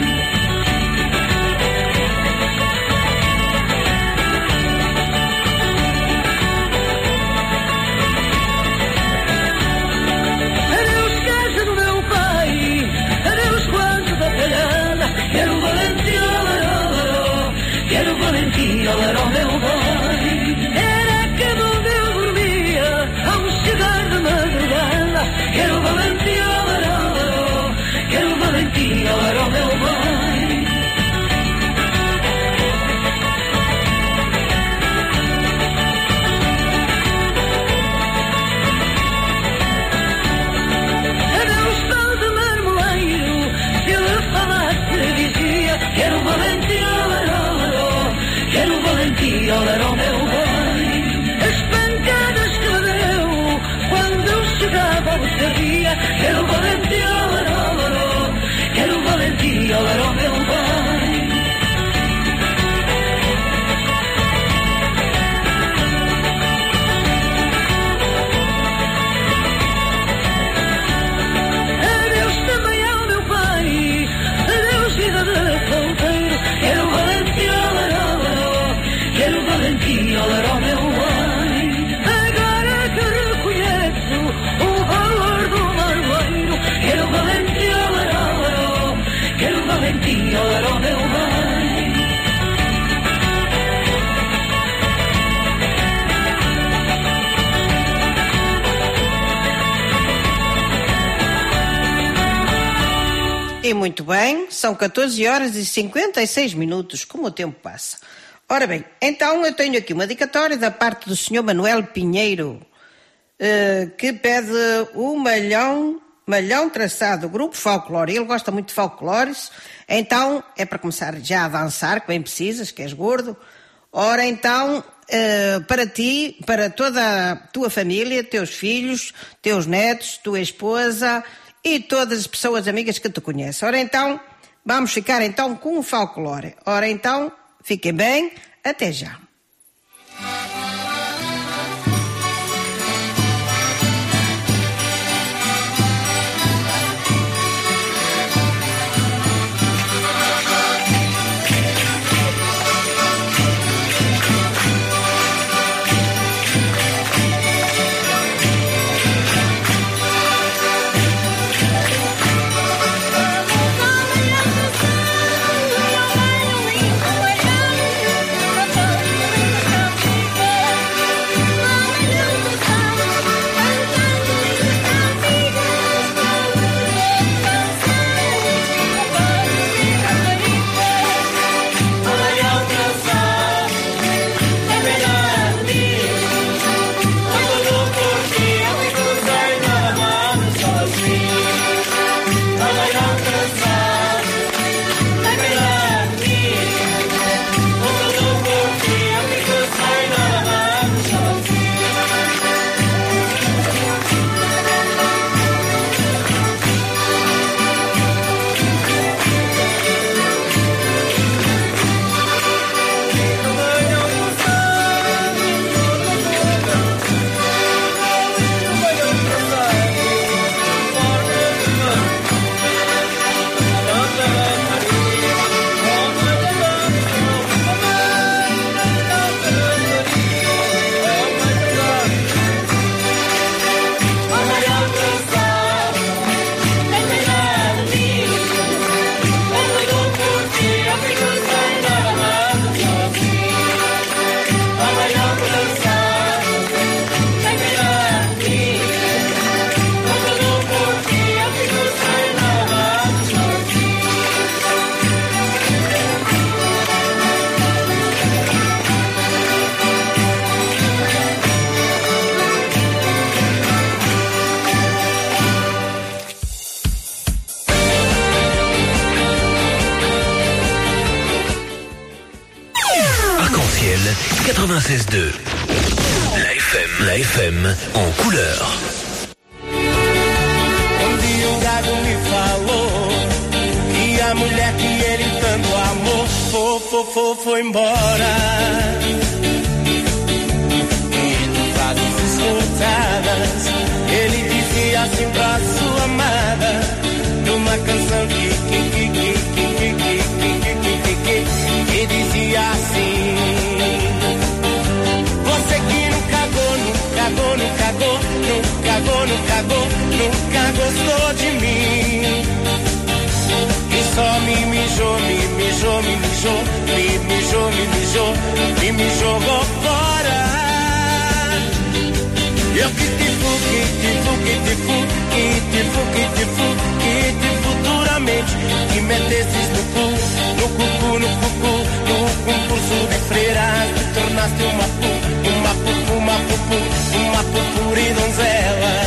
Adeus casa do meu pai, adeus quanto da palhada, quero valentia, laró, quero valentia, laró, meu pai. Era a cama onde eu dormia, ao chegar de madrugada, quero valentia, laró, quero valentia, laró, meu pai. Adeus pão de marmoleiro, se ele falasse dizia, quero valentia, laró, quero valentia, laró, meu pai. As pancadas que me deu quando eu chegava ao dia, quero valentia, laró, quero valentia, laró, meu pai. Adeus também ao meu pai, adeus vida de solteiro, quero valentia, laró, quero valentia, laró, meu pai. Agora que reconheço o valor do marmoleiro, quero valentia, laró, quero valentia, laró, meu pai. E muito bem, são 14 horas e 56 minutos, como o tempo passa. Ora bem, então eu tenho aqui uma dedicatória da parte do Sr. Manuel Pinheiro, que pede o malhão traçado, grupo folclore. Ele gosta muito de folclores, então é para começar já a dançar, que bem precisas, que és gordo. Ora então, para ti, para toda a tua família, teus filhos, teus netos, tua esposa e todas as pessoas amigas que te conhecem. Ora então, vamos ficar então com o folclore. Ora então, fiquem bem, até já. Thank you. 96.2. La FM en couleur. Um dia um gago me falou que a mulher que ele tanto amou foi embora. Em frases escutadas, ele dizia assim pra sua amada, numa canção que dizia assim: você que nunca gostou de mim, e só me jogou fora. Eu que te futuramente, que metesses no concurso de freiras, te tornaste uma pupuri donzela.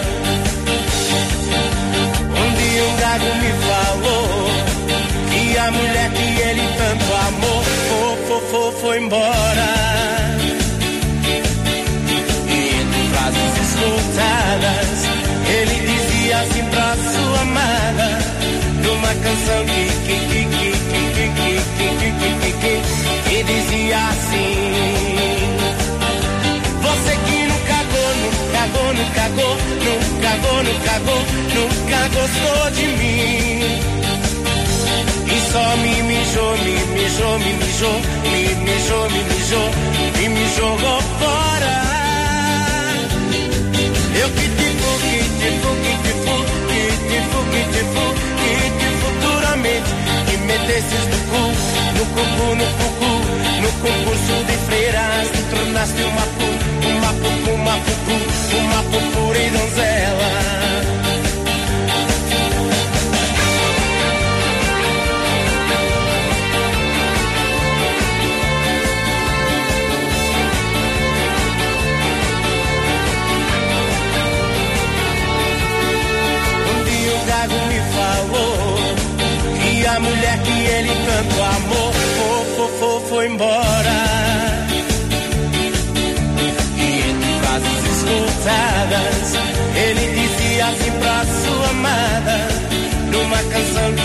Um dia um gago me falou que a mulher que ele tanto amou foi embora. Frases escutadas, ele dizia assim pra sua amada, numa canção que dizia assim: você que nunca gostou de mim, e só me jogou fora. Eu que te futuramente, que metesses no concurso de freiras, te tornaste uma pupuri donzela. Me falou que a mulher que ele tanto amou foi embora. E entre frases escutadas, ele dizia assim pra sua amada, numa canção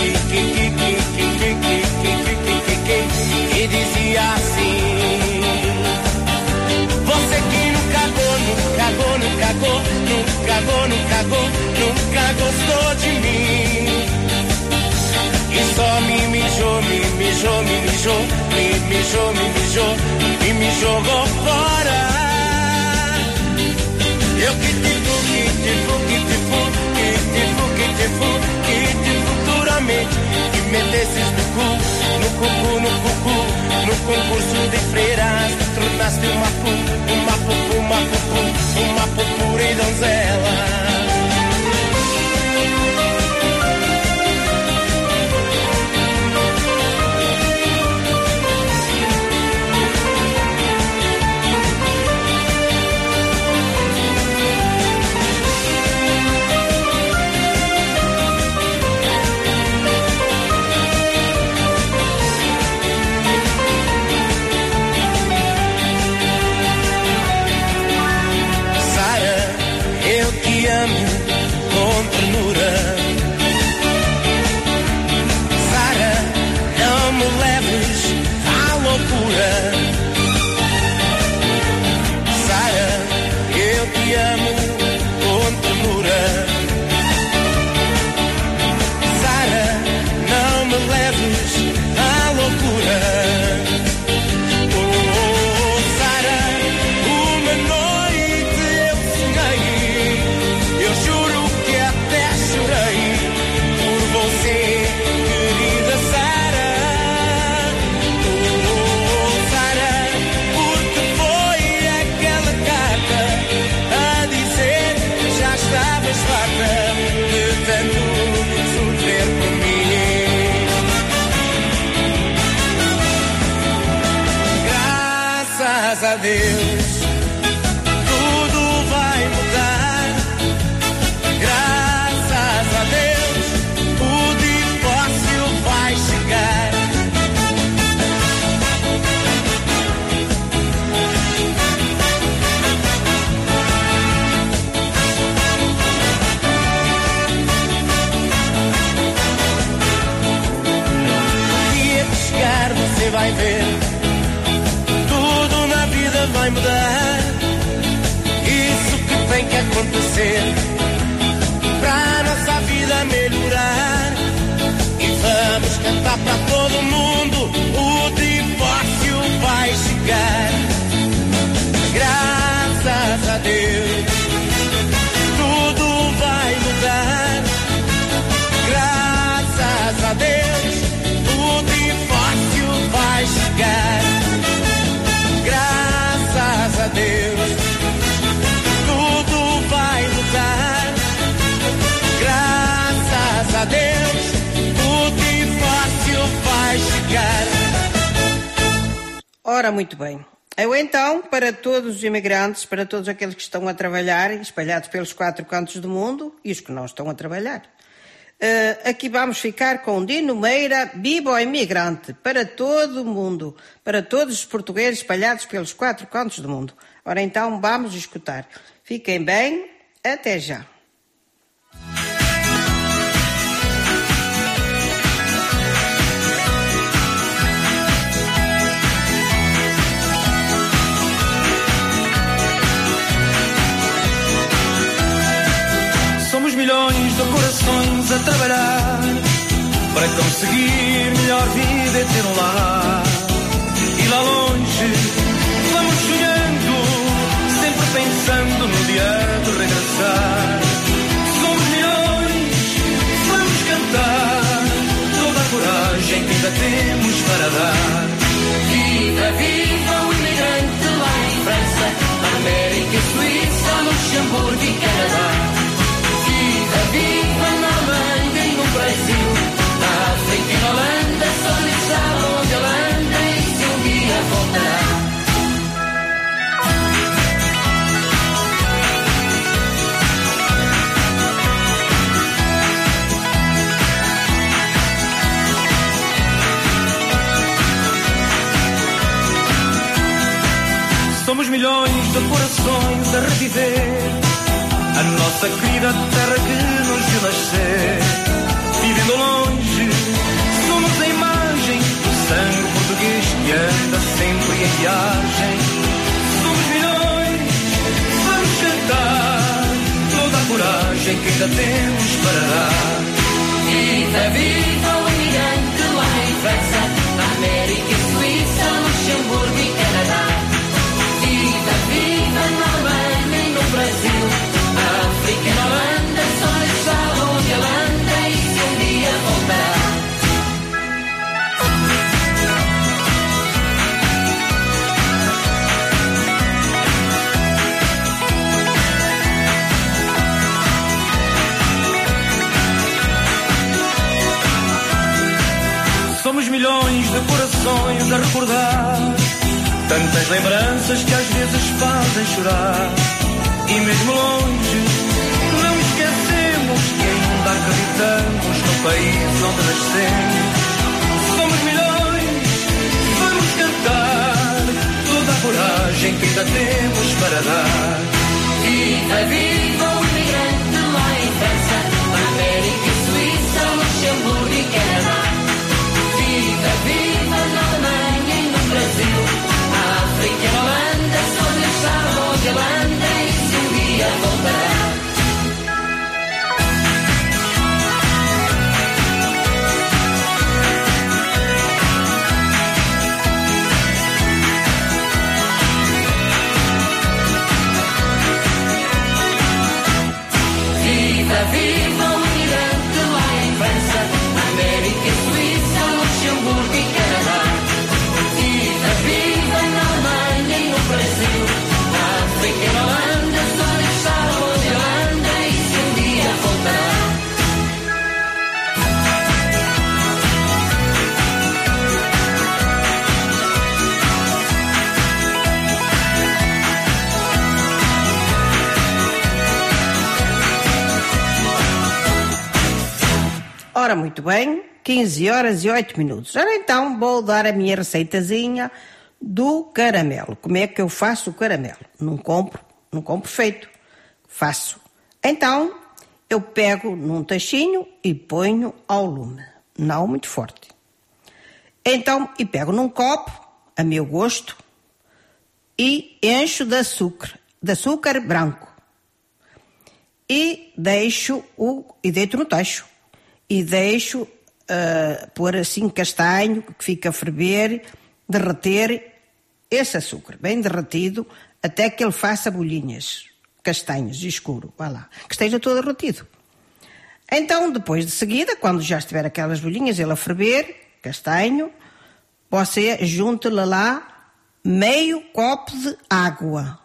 que dizia assim: você que nunca gostou de mim, e só me jogou fora. Eu que te futuramente, que metesses no concurso de freiras, te tornaste uma pupuri donzela. Com ternura, Sara, não me leves à loucura. Sara, eu te amo com ternura. Sara, não me leves à loucura. Graças a Deus, tudo vai mudar. Graças a Deus, o divórcio vai chegar. contar pra todo mundo, o divórcio vai chegar. Graças a Deus, tudo vai mudar. Graças a Deus, o divórcio vai chegar. Graças a Deus, tudo vai mudar. Graças a Deus, o divórcio vai chegar. Ora, muito bem. Eu então, para todos os imigrantes, para todos aqueles que estão a trabalhar, espalhados pelos 4 cantos do mundo, e os que não estão a trabalhar, aqui vamos ficar com Dino Meira, Viva o Imigrante, para todo o mundo, para todos os portugueses espalhados pelos 4 cantos do mundo. Ora então, vamos escutar. Fiquem bem, até já. Somos milhões de corações a trabalhar para conseguir melhor vida e ter um lar. E lá longe vamos sonhando, sempre pensando no dia de regressar. Somos milhões, vamos cantar toda a coragem que ainda temos para dar. Viva, viva o imigrante lá em França, América, Suíça, Luxemburgo e Canadá. Viva na Alemanha e no Brasil, na África e na Holanda, só lhe sabe onde ela anda e se um dia voltará. Somos milhões de corações a reviver a nossa querida terra que nos viu nascer. Vivendo longe, somos a imagem do sangue português que anda sempre em viagem. Somos milhões, vamos cantar toda a coragem que ainda temos para dar. Viva, viva o imigrante lá em França, América, Suíça, Luxemburgo e Canadá. Viva, viva na Alemanha e no Brasil, África e na Holanda, só lhe sabe onde ela anda e se um dia voltará. Somos milhões de corações a recordar tantas lembranças que às vezes fazem chorar. E mesmo longe, não esquecemos que ainda acreditamos no país onde nascemos. Somos milhões, vamos cantar toda a coragem que ainda temos para dar. Viva, viva o imigrante lá em França, América, Suíça, Luxemburgo e Canadá. Viva, viva na Alemanha e no Brasil, na África e na Holanda, só lhe sabe onde ela anda e se um dia voltará. Viva, viva o imigrante lá em França, América, Suíça, Luxemburgo e Canadá. Viva, viva na Alemanha e no Brasil, na África e na Holanda, só lhe sabe onde ela anda e se um dia voltará. Ora, muito bem, 15 horas e 8 minutos. Ora, então, vou dar a minha receitazinha do caramelo. Como é que eu faço o caramelo? Não compro feito. Faço. Então, eu pego num tachinho e ponho ao lume. Não muito forte. Então, e pego num copo, a meu gosto, e encho de açúcar branco. E deito no tacho. E deixo pôr assim castanho, que fica a ferver, derreter esse açúcar, bem derretido, até que ele faça bolinhas, castanhos, escuro, vá lá, que esteja todo derretido. Então, depois de seguida, quando já estiver aquelas bolinhas, ele a ferver, castanho, você junta-lhe lá meio copo de água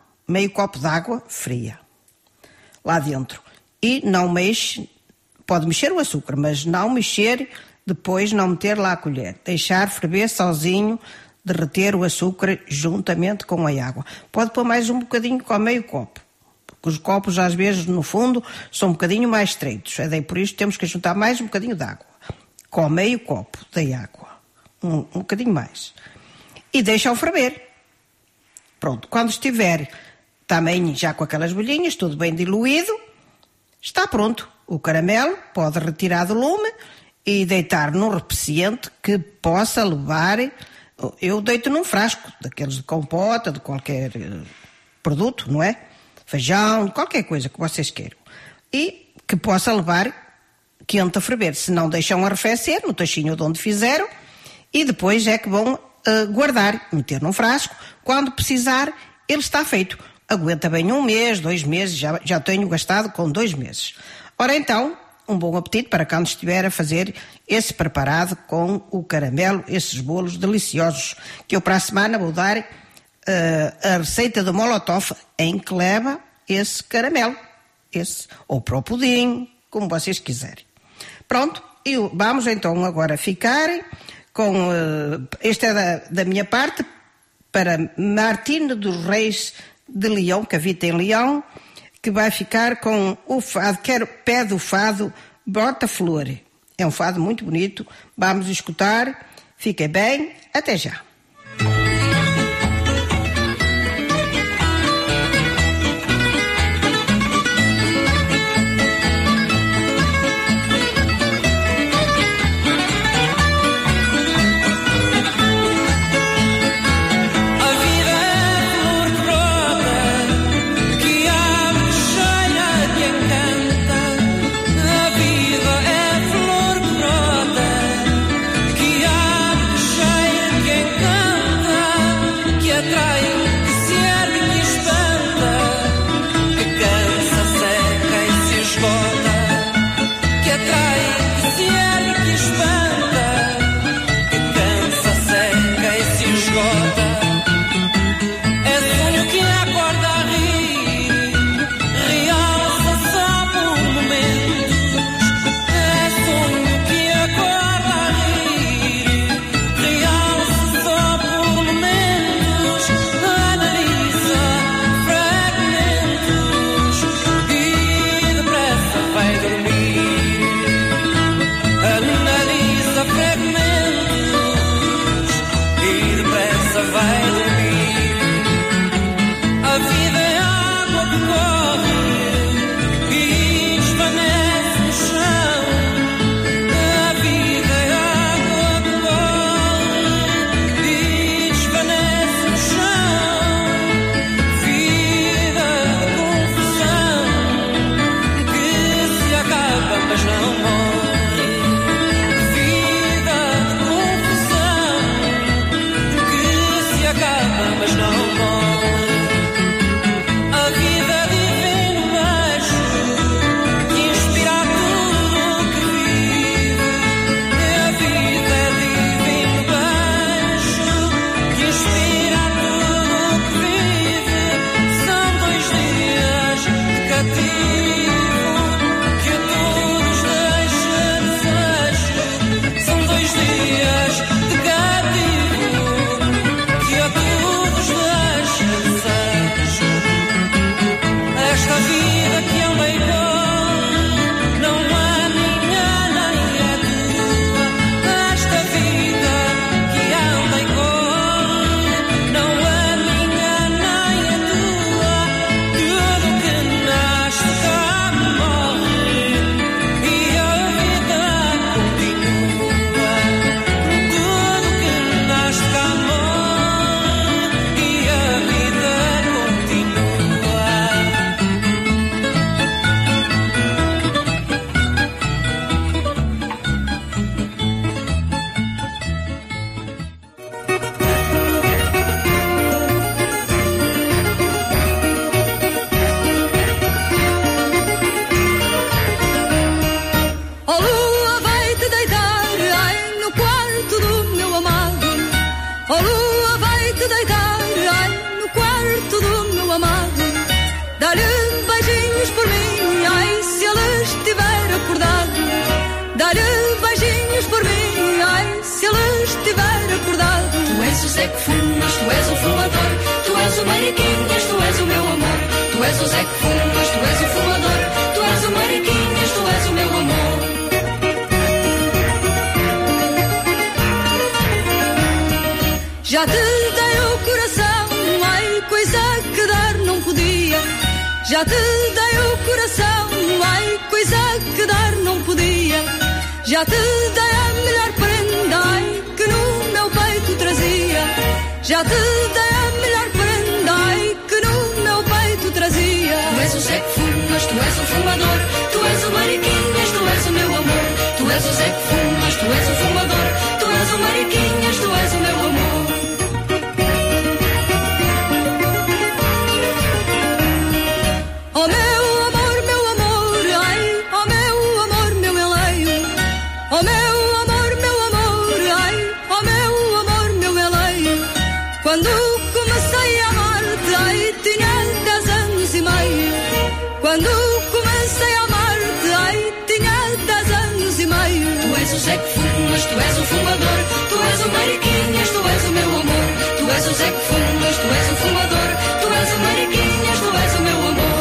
fria, lá dentro. E não mexe, pode mexer o açúcar, mas não mexer, depois não meter lá a colher. Deixar ferver sozinho, derreter o açúcar juntamente com a água. Pode pôr mais um bocadinho com meio copo, porque os copos às vezes no fundo são um bocadinho mais estreitos. É daí por isso temos que juntar mais um bocadinho de água, com meio copo de água, um bocadinho mais. E deixa-o ferver. Pronto, quando estiver também já com aquelas bolinhas, tudo bem diluído, está pronto. O caramelo pode retirar do lume e deitar num recipiente que possa levar. Eu deito num frasco, daqueles de compota, de qualquer produto, não é? Feijão, qualquer coisa que vocês queiram. E que possa levar quente a ferver. Se não, deixam arrefecer no tachinho de onde fizeram e depois é que vão guardar, meter num frasco. Quando precisar, ele está feito. Aguenta bem 1 mês, 2 meses, já tenho gastado com 2 meses. Ora então, um bom apetite para quando estiver a fazer esse preparado com o caramelo, esses bolos deliciosos, que eu para a semana vou dar a receita do Molotov em que leva esse caramelo, ou para o pudim, como vocês quiserem. Pronto, e vamos então agora ficar com, este é da minha parte, para Martina dos Reis de Leão, que habita em Leão, que vai ficar com o fado, quero pé do fado Bota Flor. É um fado muito bonito. Vamos escutar. Fiquem bem. Até já. Que Zé que fumas, tu és o fumador. Tu és o Mariquinhas, tu és o meu amor. Tu és o Zé que fumas, tu és o fumador. Tu és o Mariquinhas, tu és o meu amor. Já te dei o coração, ai, coisa que dar não podia. Já te dei o coração, ai, coisa que dar não podia. Já te dei a melhor prenda, ai, que no meu peito trazia. Já te dei a melhor prenda, ai, que no meu peito trazia. Tu és o Zé que fumas, tu és o fumador. Tu és o Mariquinhas, tu és o meu amor. Tu és o Zé que fumas, tu és o fumador. Tu és o Mariquinhas, tu és o meu amor. Oh meu amor, ai, oh meu amor, meu eleio. Oh meu amor, ai, oh meu amor, meu eleio. Quando comecei a amar-te, ai, tinha 10 anos e meio. Quando comecei a amar-te, ai, tinha 10 anos e meio. Tu és o Zé que fumas, tu és o fumador. Tu és o Mariquinhas, tu és o meu amor. Tu és o Zé que fumas, tu és o fumador. Tu és o Mariquinhas, tu és o meu amor.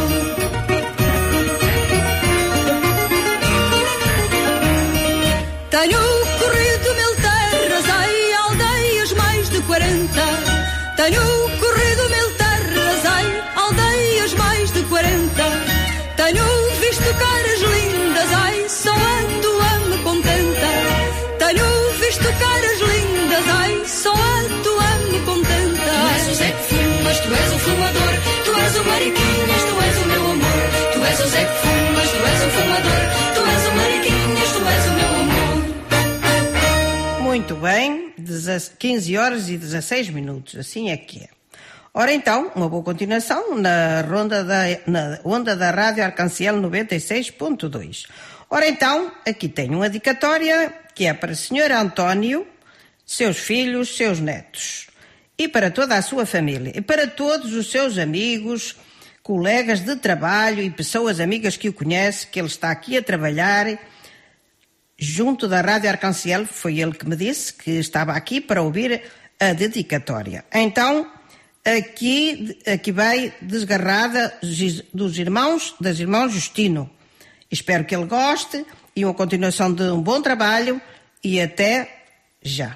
Tenho corrido 1000 terras, ai, aldeias mais de 40. Tenho corrido 1000 terras, ai, aldeias mais de 40. Tenho visto caras lindas, ai, só a tua me contenta. Tenho visto caras lindas, ai, só a tua me contenta. Tu és o Zé que fumas, tu és o fumador. Tu és o Mariquinhas, tu és o meu amor. Tu és o Zé que fumas, tu és o fumador. Tu és o Mariquinhas, tu és o meu amor. Muito bem, 15 horas e 16 minutos, assim é que é. Ora então, uma boa continuação na onda da Rádio Arcanciel 96.2. Ora então, aqui tenho uma dedicatória que é para o Sr. António, seus filhos, seus netos e para toda a sua família e para todos os seus amigos, colegas de trabalho e pessoas amigas que o conhecem, que ele está aqui a trabalhar junto da Rádio Arcanciel. Foi ele que me disse que estava aqui para ouvir a dedicatória. Então, aqui vai desgarrada das irmãos Justino. Espero que ele goste e uma continuação de um bom trabalho e até já.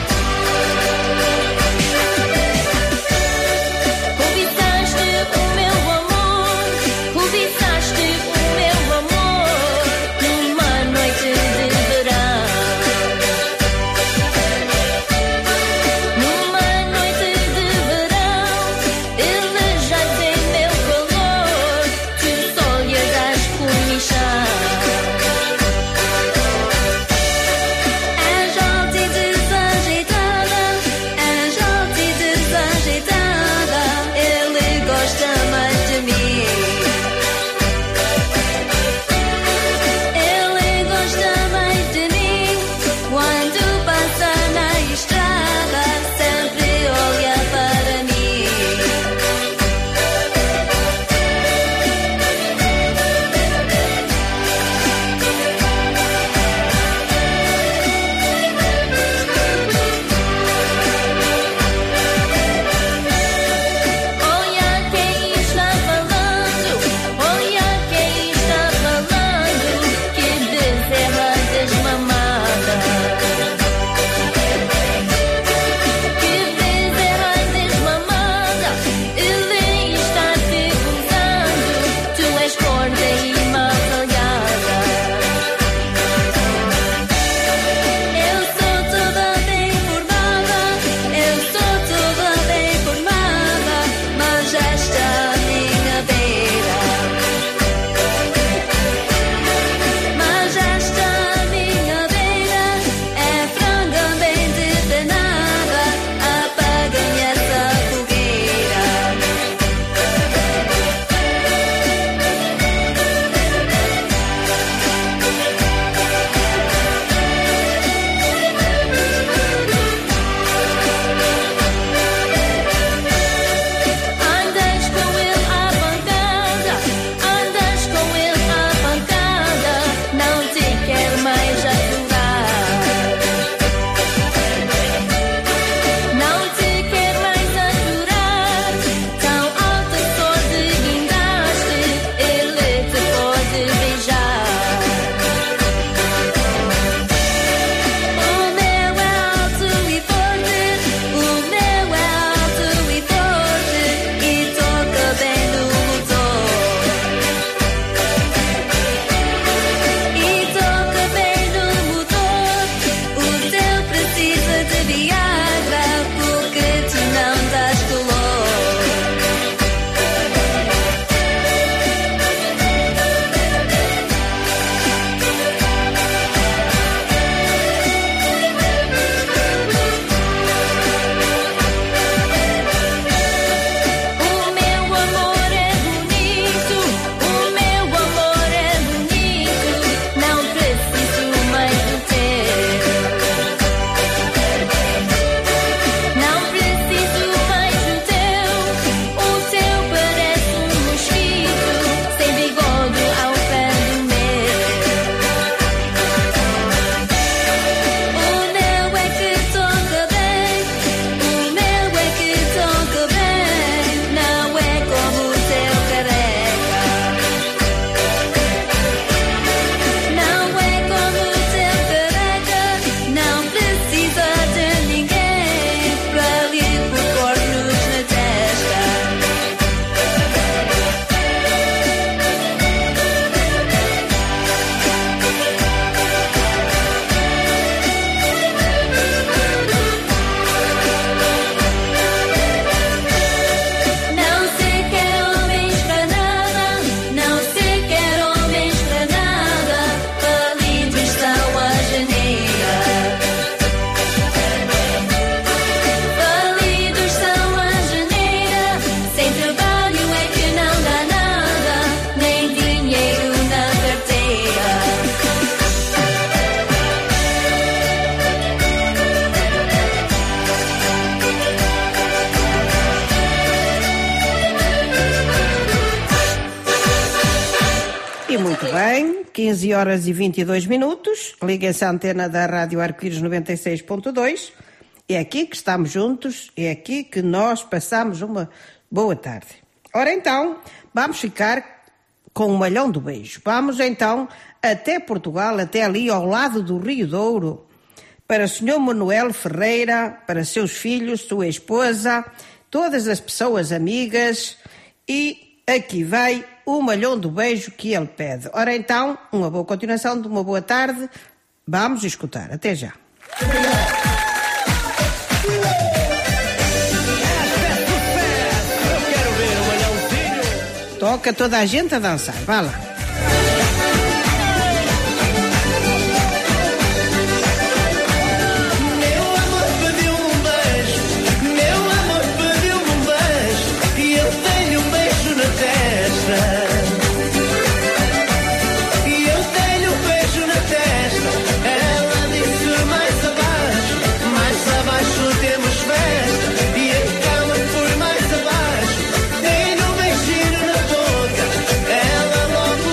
Convidaste o meu bem, 15 horas e 22 minutos. Liguem-se à antena da Rádio Arco-Íris 96.2. É aqui que estamos juntos, é aqui que nós passamos uma boa tarde. Ora então, vamos ficar com o Malhão do Beijo. Vamos então até Portugal, até ali ao lado do Rio Douro, para o Sr. Manuel Ferreira, para seus filhos, sua esposa, todas as pessoas amigas, e aqui vai o Malhão do Beijo que ele pede. Ora então, uma boa continuação de uma boa tarde. Vamos escutar. Até já. Toca toda a gente a dançar. Vá lá. Ela logo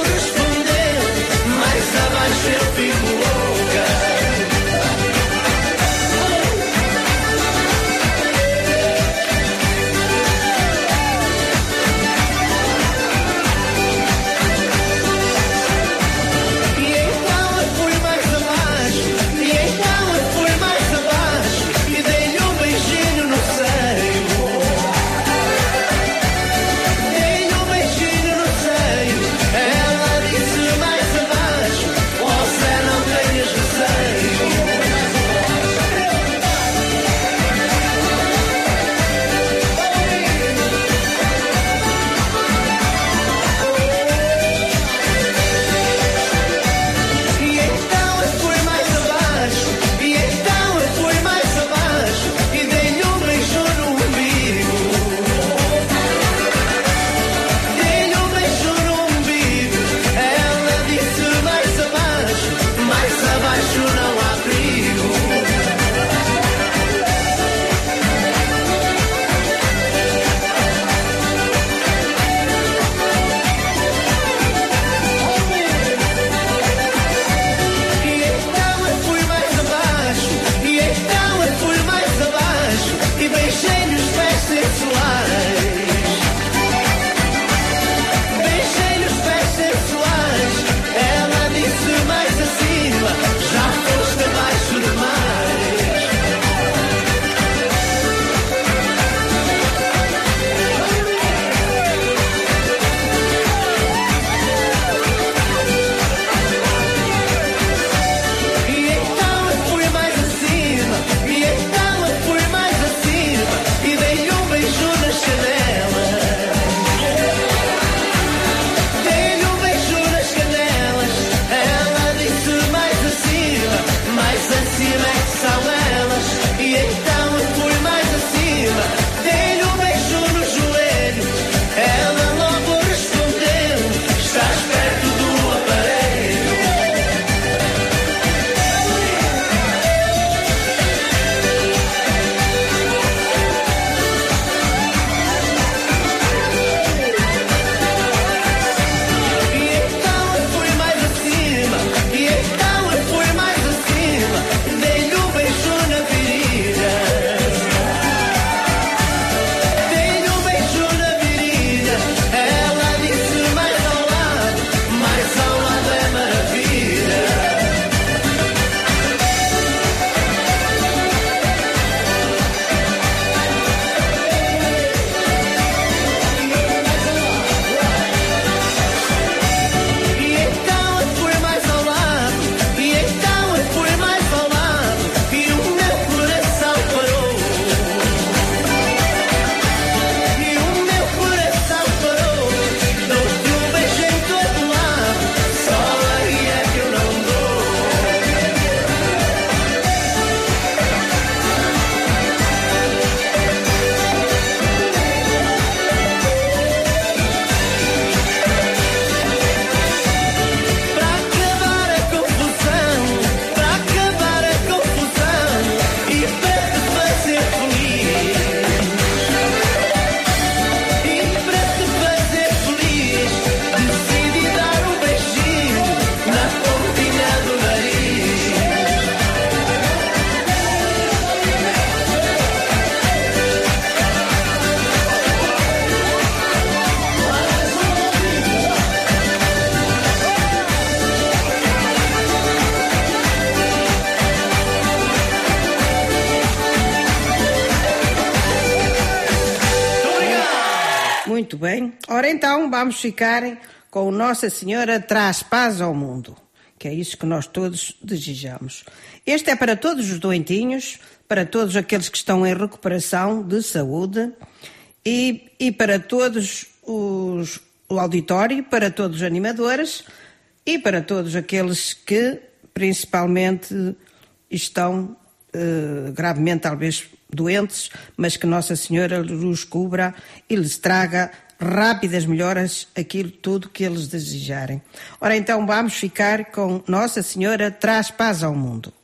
Muito bem. Ora então, vamos ficar com Nossa Senhora traz paz ao mundo, que é isso que nós todos desejamos. Este é para todos os doentinhos, para todos aqueles que estão em recuperação de saúde e para todos o auditório, para todos os animadores e para todos aqueles que principalmente estão gravemente talvez doentes, mas que Nossa Senhora os cubra e lhes traga rápidas melhoras, aquilo tudo que eles desejarem. Ora então vamos ficar com Nossa Senhora traz paz ao mundo.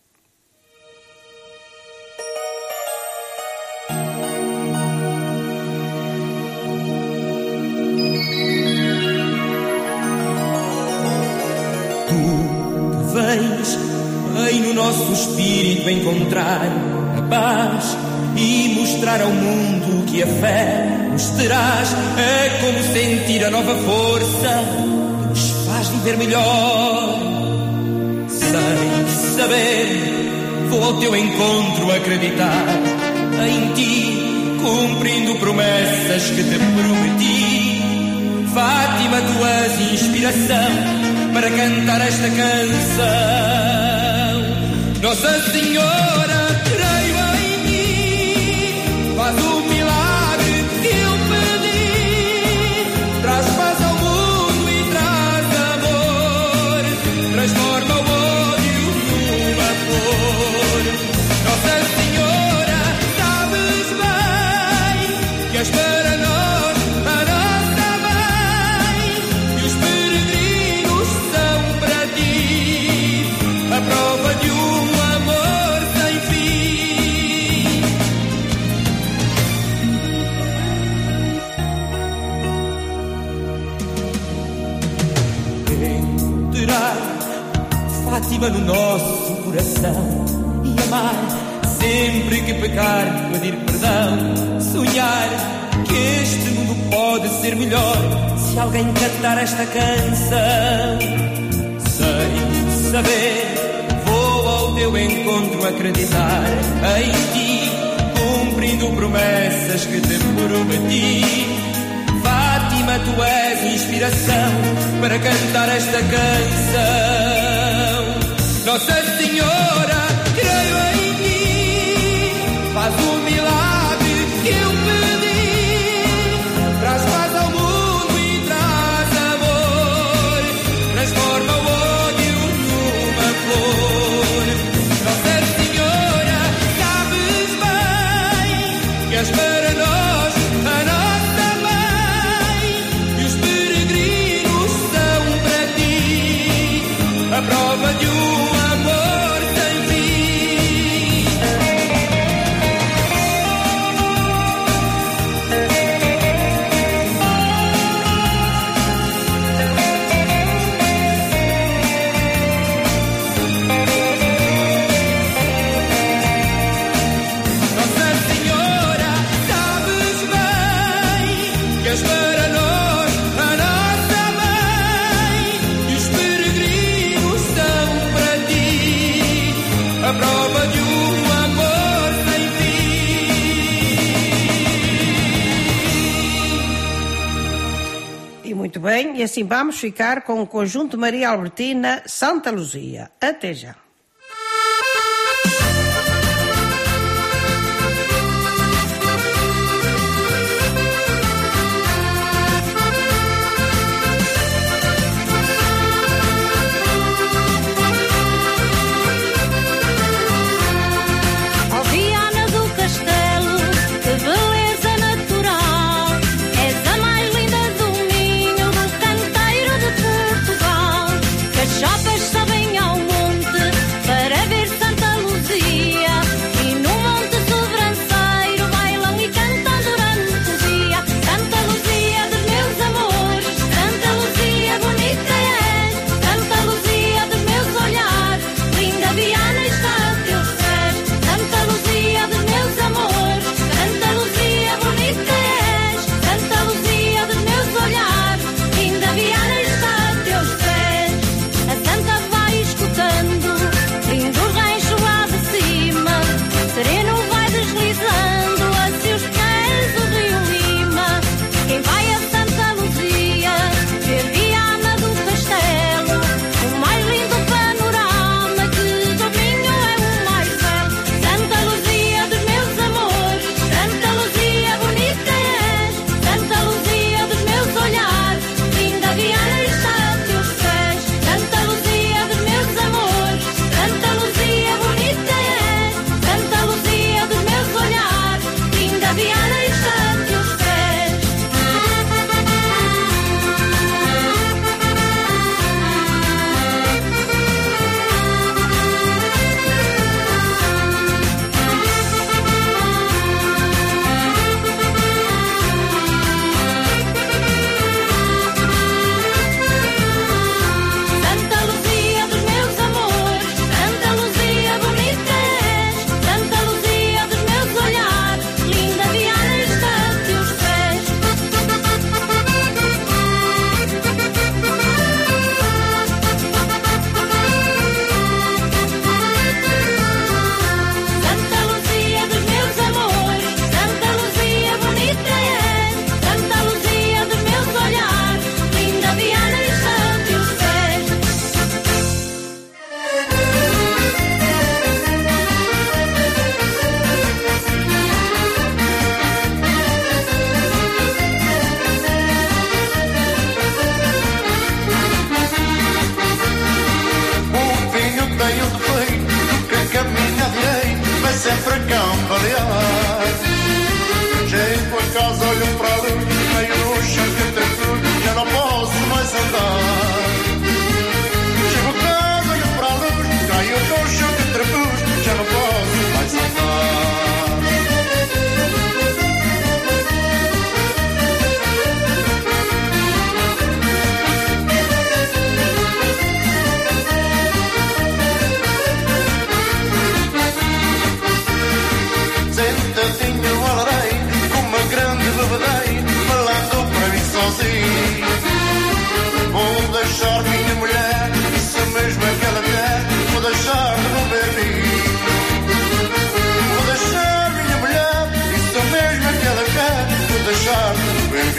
Tu vens no nosso espírito encontrar a paz e mostrar ao mundo que a fé nos traz. É como sentir a nova força que nos faz viver melhor. Sem saber, vou ao teu encontro acreditar em ti, cumprindo promessas que te prometi. Fátima, tu és inspiração para cantar esta canção. Nossa Senhora, creio em ti, faz o milagre que eu pedi. Traz paz ao mundo e traz amor, transforma o ódio numa flor. Nossa Senhora, sabes bem que és para nós a nossa mãe, e os peregrinos são para ti a prova de amor sem fim. Enterar Fátima no nosso coração e amar sempre que pecar, pedir perdão, sonhar que este mundo pode ser melhor se alguém cantar esta canção. Sem saber, ao teu encontro acreditar em ti, cumprindo promessas que te prometi. Fátima, tu és inspiração para cantar esta canção. Nossa Senhora, creio em ti, faz o milagre que eu pedi. Traz paz ao mundo e traz amor, transforma o ódio numa flor. Nossa Senhora, sabes bem que és para nós a nossa mãe, e os peregrinos são para ti a prova de amor sem fim. Muito bem, e assim vamos ficar com o Conjunto Maria Albertina Santa Luzia. Até já. Chapas sabem ao monte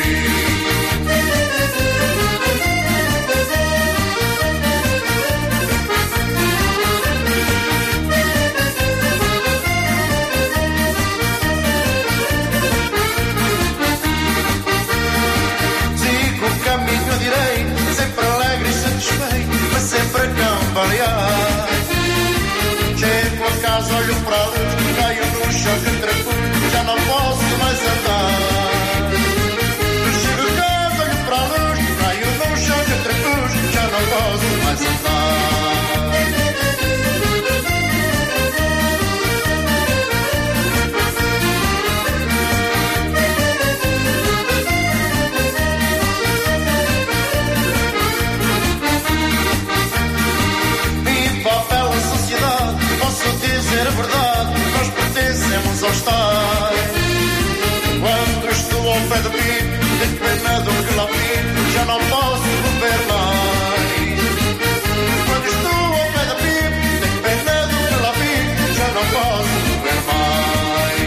Sigo o caminho direito, sempre alegre e satisfeito, mas sempre a cambalear. Chego a casa, olho para a luz, caio no chão de trafundo, já não posso mais andar. Chego a casa, olho para a luz, caio no chão de trafundo, já não posso mais andar. Viva a bela sociedade, posso dizer a verdade, nós pertencemos ao Estado. Quando estou ao pé do pico, tenho pena do que lá fico, já não posso beber mais. Quando estou ao pé do pico, tenho pena do que lá fico, já não posso beber mais.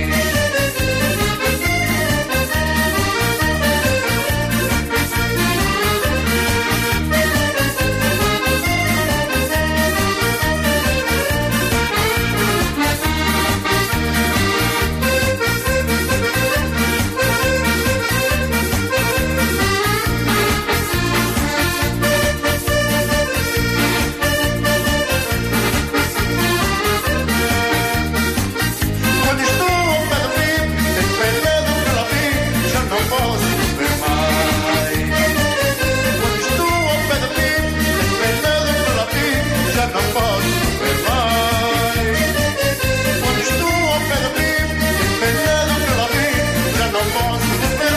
Quando estou ao pé do pico, tenho pena do que lá fico, já não posso beber mais. Quando estou ao pé do pico, tenho pena do que lá fico, já não posso beber mais. Quando estou ao pé do pico, tenho pena do que lá fico, já não posso beber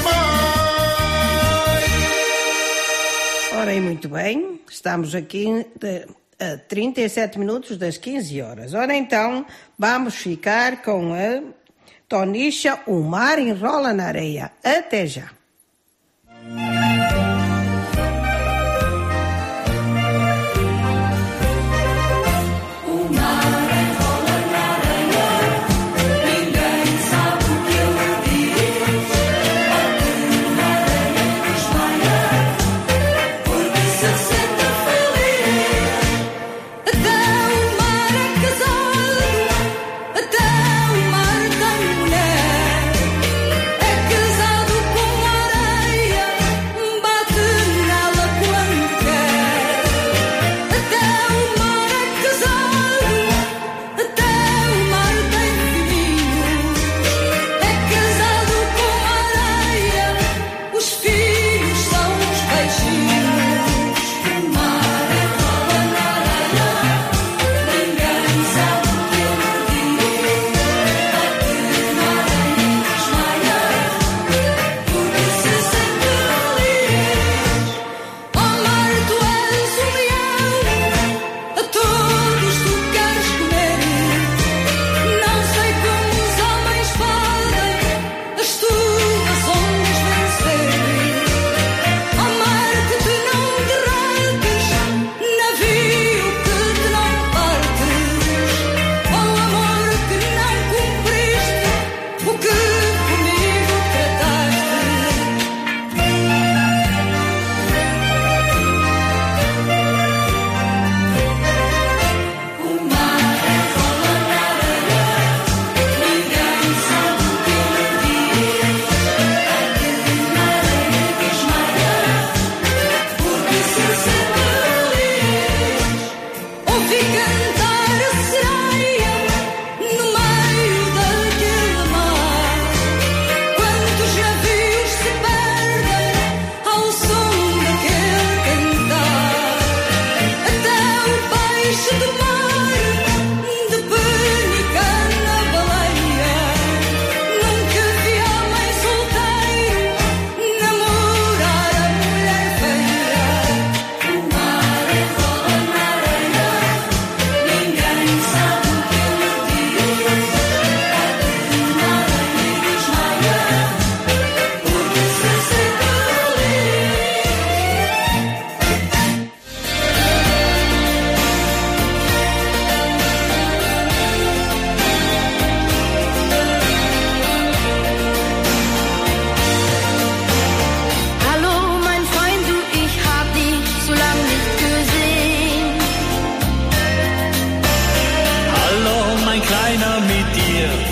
mais. Ora, e muito bem, estamos aqui a 37 minutos das 15 horas. Ora, então, vamos ficar com a Tonicha, O Mar Enrola na Areia. Até já. O mar enrola na areia, ninguém sabe o que ele diz. Aqui na areia desmaia, porque se sente feliz. Até o mar é casado, até o mar tem mulher. É casado com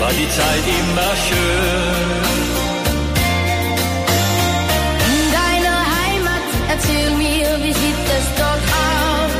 war die Zeit immer schön. In deiner Heimat, erzähl mir, wie sieht es dort aus?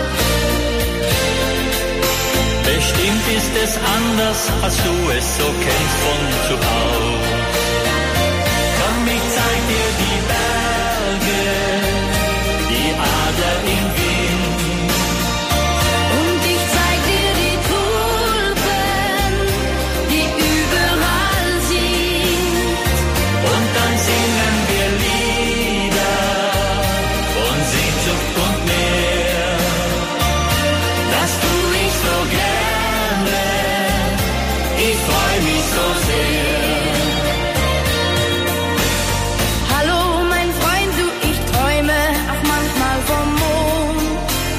Bestimmt ist es anders, als du es so kennst von zu Hause. Komm, ich zeig dir die Berge, die Adler im Wind. Und ich zeig dir die Tulpen, die überall sind. Und dann singen wir Lieder von Sehnsucht und Meer. Das tu ich so gerne, ich freu mich so sehr. Hallo mein Freund, du, ich träume auch manchmal vom Mond.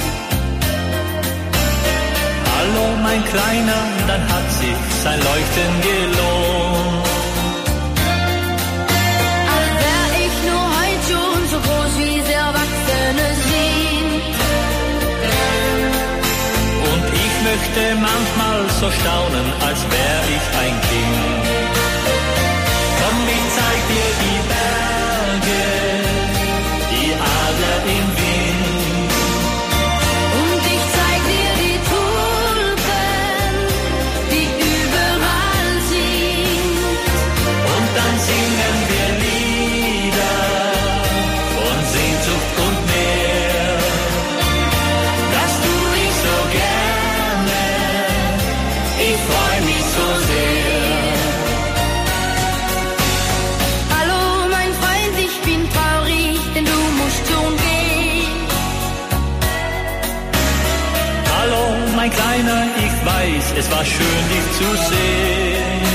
Hallo mein Kleiner, dann hat sich sein Leuchten gelohnt. Ach, wär ich nur heut schon so groß wie sie Erwachsene sind. Und ich möchte manchmal so staunen, als wär ich ein Kind. Komm, ich zeig dir die Berge, die Adler im Wind. Und ich zeig dir die Tulpen, die überall sind. Und dann singen wir Lieder von Sehnsucht und Meer. Das tu ich so gerne, ich freu mich so sehr. Hallo mein Freund, ich bin traurig, denn du musst schon gehen. Hallo mein Kleiner, ich weiß, es war schön dich zu sehen.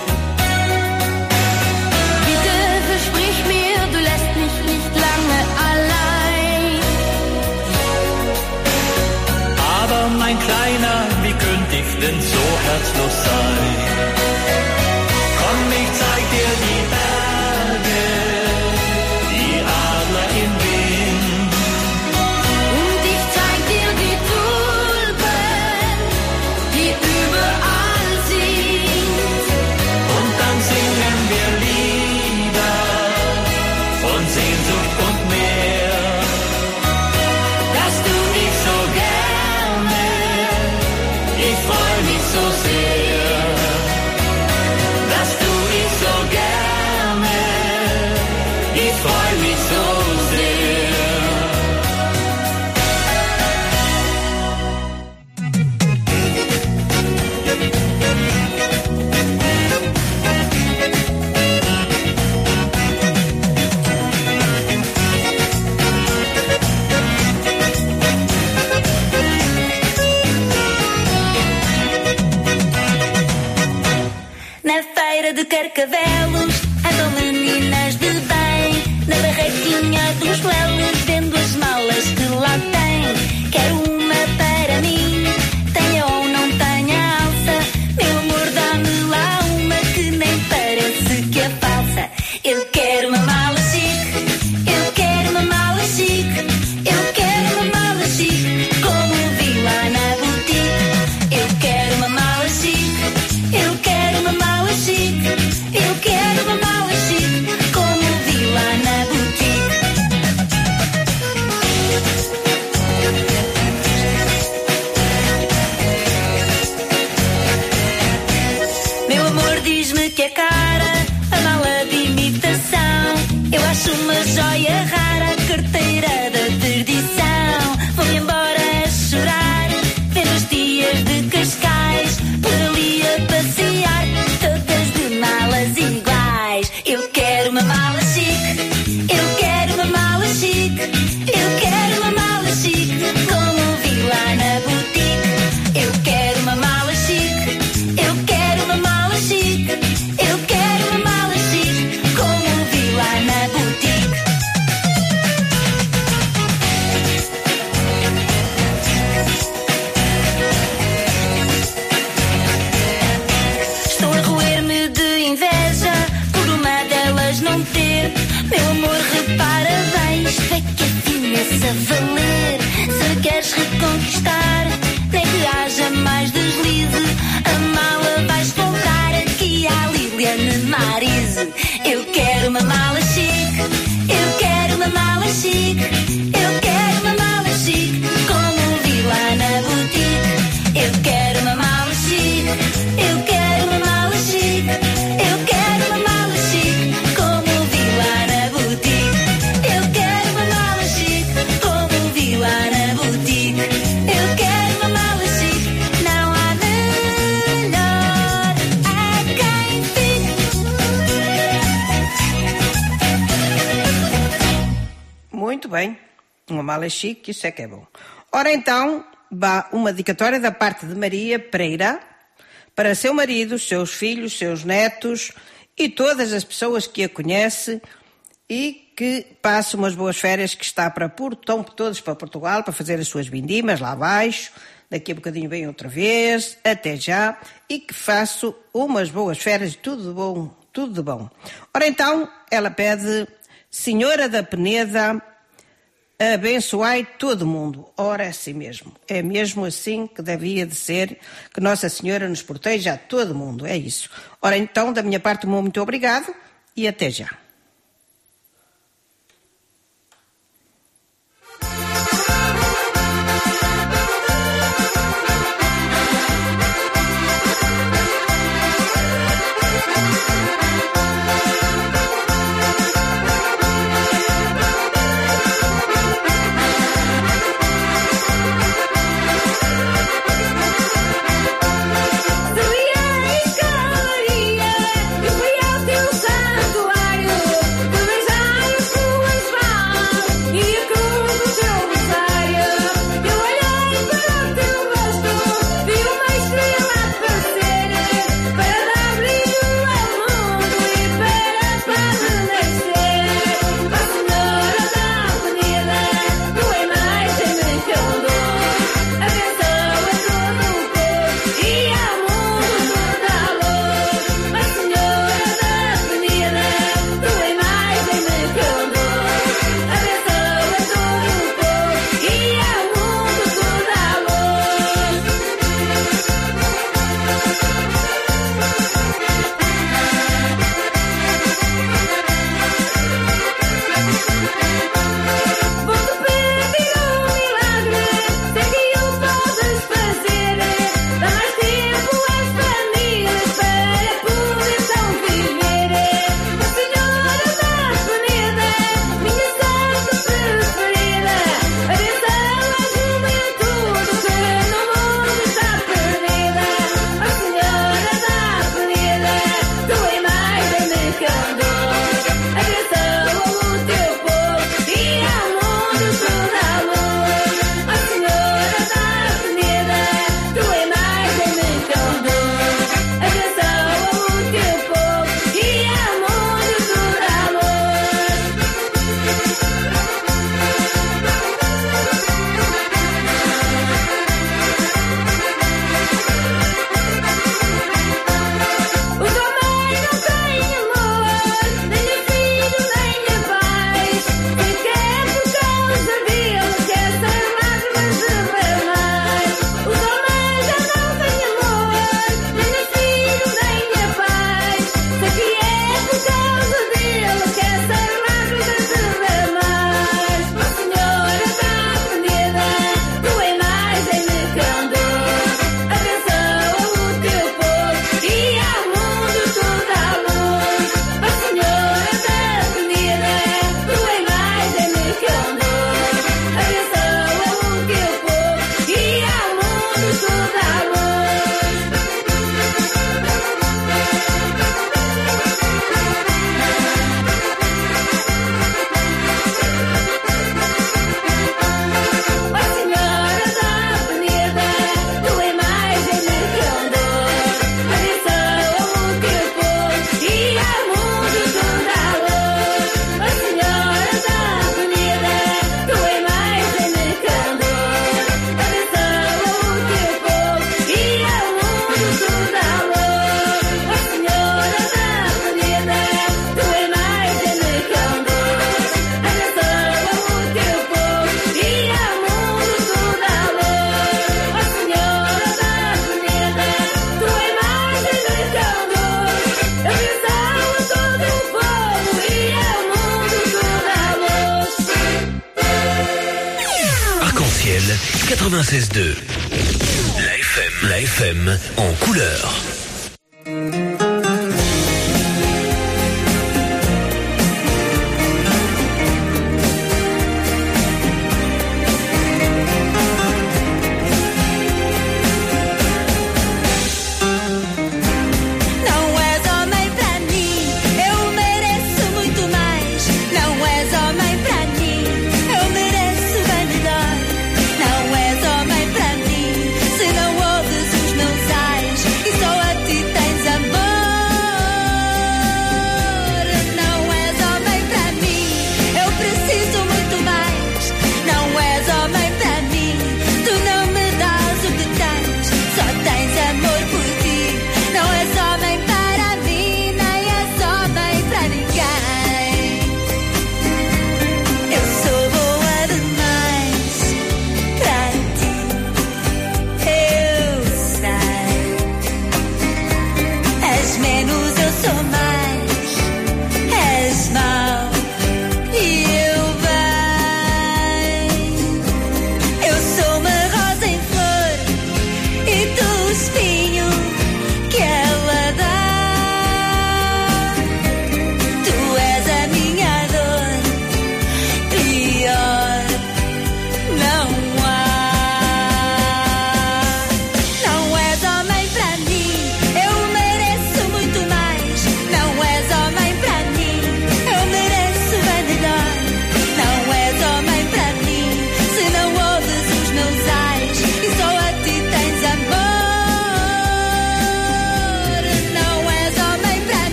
Bitte versprich mir, du lässt mich nicht lange allein. Aber mein Kleiner, wie könnte ich denn so herzlos sein? Komm, ich zeig dir die Berge, die Adler im Wind. Und ich zeig dir die Tulpen, die überall sind. Und dann singen wir Lieder von Sehnsucht und Meer. Das tu ich so gerne, ich freu mich so sehr. Das tu ich so gerne, ich freu mich so sehr. Na feira de Carcavelos, andam meninas de bem. Na barraquinha dos Lelos, vendo as malas que lá tem. Quero uma para mim, tenha ou não tenha alça. Meu amor, dá-me lá uma que nem parece que é falsa. Eu quero uma mala chique, eu quero uma mala chique. Eu quero uma mala chique, como vi lá na boutique. Eu quero uma mala chique, eu quero uma mala chique. Eu quero uma mala chique, como vi lá na boutique. Meu amor diz-me que é cara a mala de imitação. Eu acho uma joia rara, a carteira da perdição. Vou-me embora a chorar, vendo os dias de Cascais. Por ali a passear, todas de malas iguais. Eu quero uma mala chique, eu quero uma mala chique. Eu quero uma mala chique, como vi lá na boutique. Eu quero uma mala chique, eu quero uma mala chique. Eu quero uma mala chique, como vi lá na boutique. Estou a roer-me de inveja por uma delas não ter. Meu amor, repara bem, isto é que é finesse a valer. Se queres reconquistar, nem que haja mais deslize. A mala vais comprar aqui Muito bem. Uma mala chique, isso é que é bom. Ora então, vá uma dedicatória da parte de Maria Pereira para seu marido, seus filhos, seus netos e todas as pessoas que a conhecem e que passem umas boas férias, que estão todos para Portugal para fazer as suas vindimas lá abaixo. Daqui a bocadinho vem outra vez, até já, e que faço umas boas férias, tudo de bom, tudo de bom. Ora então, ela pede: Senhora da Peneda, abençoai todo mundo. Ora, é assim mesmo. É mesmo assim que devia de ser, que Nossa Senhora nos proteja a todo mundo. É isso. Ora então, da minha parte, muito obrigado e até já. Arc-en-ciel 96.2. La FM en couleur. Eu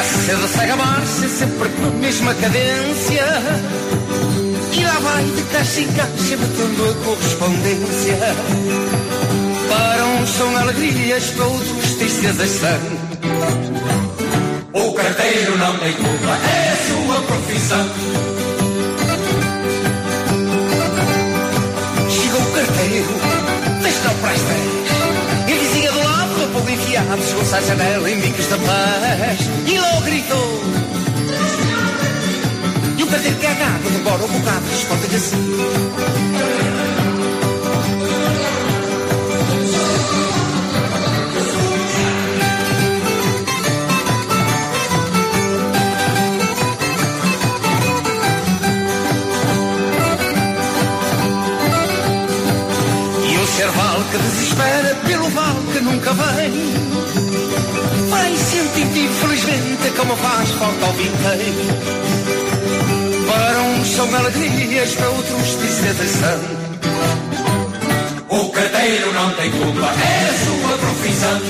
Cedo segue a marcha, sempre com a mesma cadência. E lá vai de caixa em caixa, batendo a correspondência. Para uns são alegrias, para outros tristezas são. O carteiro não tem culpa, é a sua profissão. Chegou o carteiro, deixa-o para as 10. E a vizinha do lado, rapou enfiado, chegou-se à janela em bicos da paz. E logo gritou. E o carteiro que é gato, demora um bocado, responde-lhe assim. Serval que desespera pelo vale que nunca vem. Vai sentindo infelizmente como faz falta ao vinteiro. Para uns são alegrias, para outros tristezas são. O carteiro não tem culpa, é a sua profissão.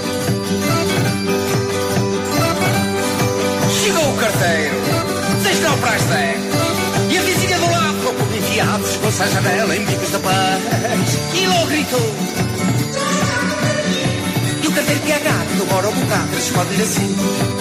Chegou o carteiro, deixa-o para as 10. E a vizinha do lado, com o enfiado, chegou-se à janela em bicos da paz. E logo gritou. E o carteiro que é gato, demora um bocado, responde-lhe assim.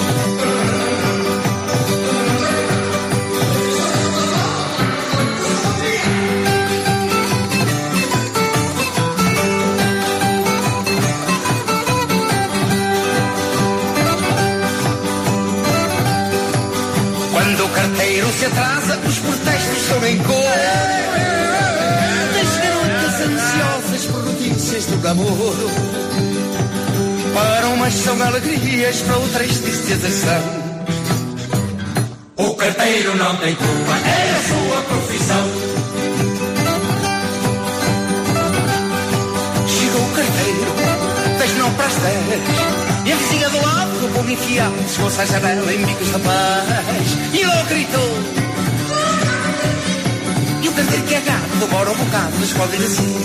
Quando o carteiro se atrasa, os protestos são em cor. Das garotas ansiosas por notícias do namoro. Para umas são alegrias, para outras tristezas são. O carteiro não tem culpa, é a sua profissão. Chegou o carteiro, deixa-o para as 10. E a vizinha do lado, com o povo enfiado, chegou-se à janela em bicos da paz. E logo gritou. E o carteiro que é gato, demora um bocado, responde-lhe assim.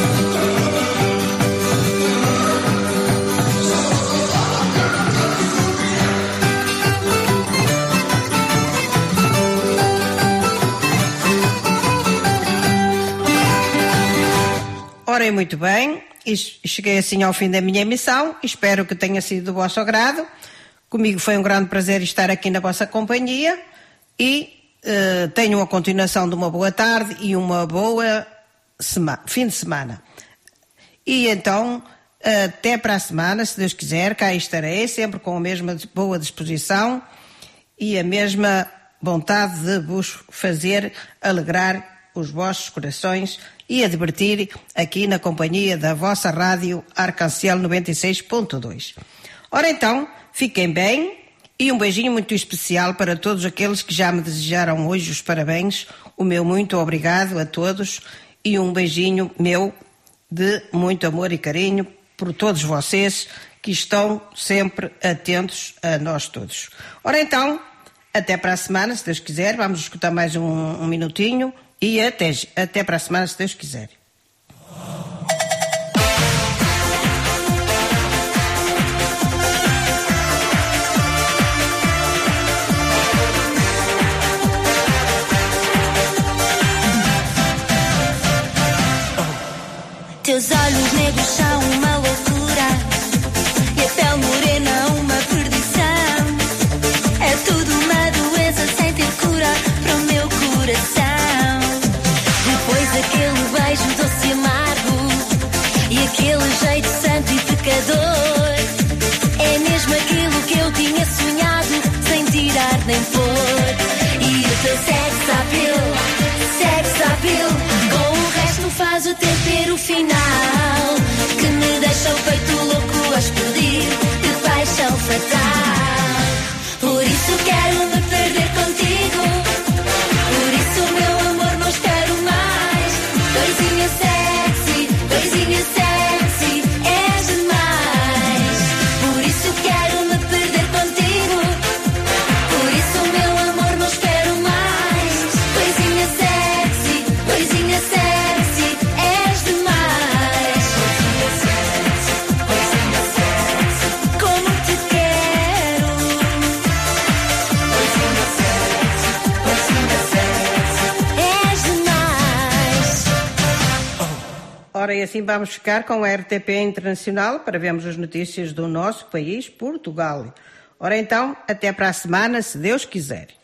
Ora, muito bem, e cheguei assim ao fim da minha emissão, espero que tenha sido do vosso agrado. Comigo foi um grande prazer estar aqui na vossa companhia e tenham a continuação de uma boa tarde e uma boa fim de semana. E então, até para a semana, se Deus quiser, cá estarei, sempre com a mesma boa disposição e a mesma vontade de vos fazer alegrar os vossos corações e a divertir aqui na companhia da vossa rádio Arcanciel 96.2. Ora então, fiquem bem e um beijinho muito especial para todos aqueles que já me desejaram hoje os parabéns. O meu muito obrigado a todos e um beijinho meu de muito amor e carinho por todos vocês que estão sempre atentos a nós todos. Ora então, até para a semana, se Deus quiser, vamos escutar mais um minutinho. E até para a semana, se Deus quiser. Teus olhos negros são uma loucura e a pele morena uma perdição. É tudo uma doença sem ter cura para o meu coração. Depois aquele beijo doce e amargo e aquele jeito santo e pecador. É mesmo aquilo que eu tinha sonhado, sem tirar nem pôr. E o teu sex appeal, com o resto faz o tempero final, que me deixa o peito louco a explodir de paixão fatal. Por isso quero me perder contigo, por isso meu amor não espero mais. Coisinha sexy, és demais. Por isso quero me perder contigo, por isso meu amor não espero mais. Coisinha sexy, és demais. Ora, e assim vamos ficar com a RTP Internacional para vermos as notícias do nosso país, Portugal. Ora então, até para a semana, se Deus quiser.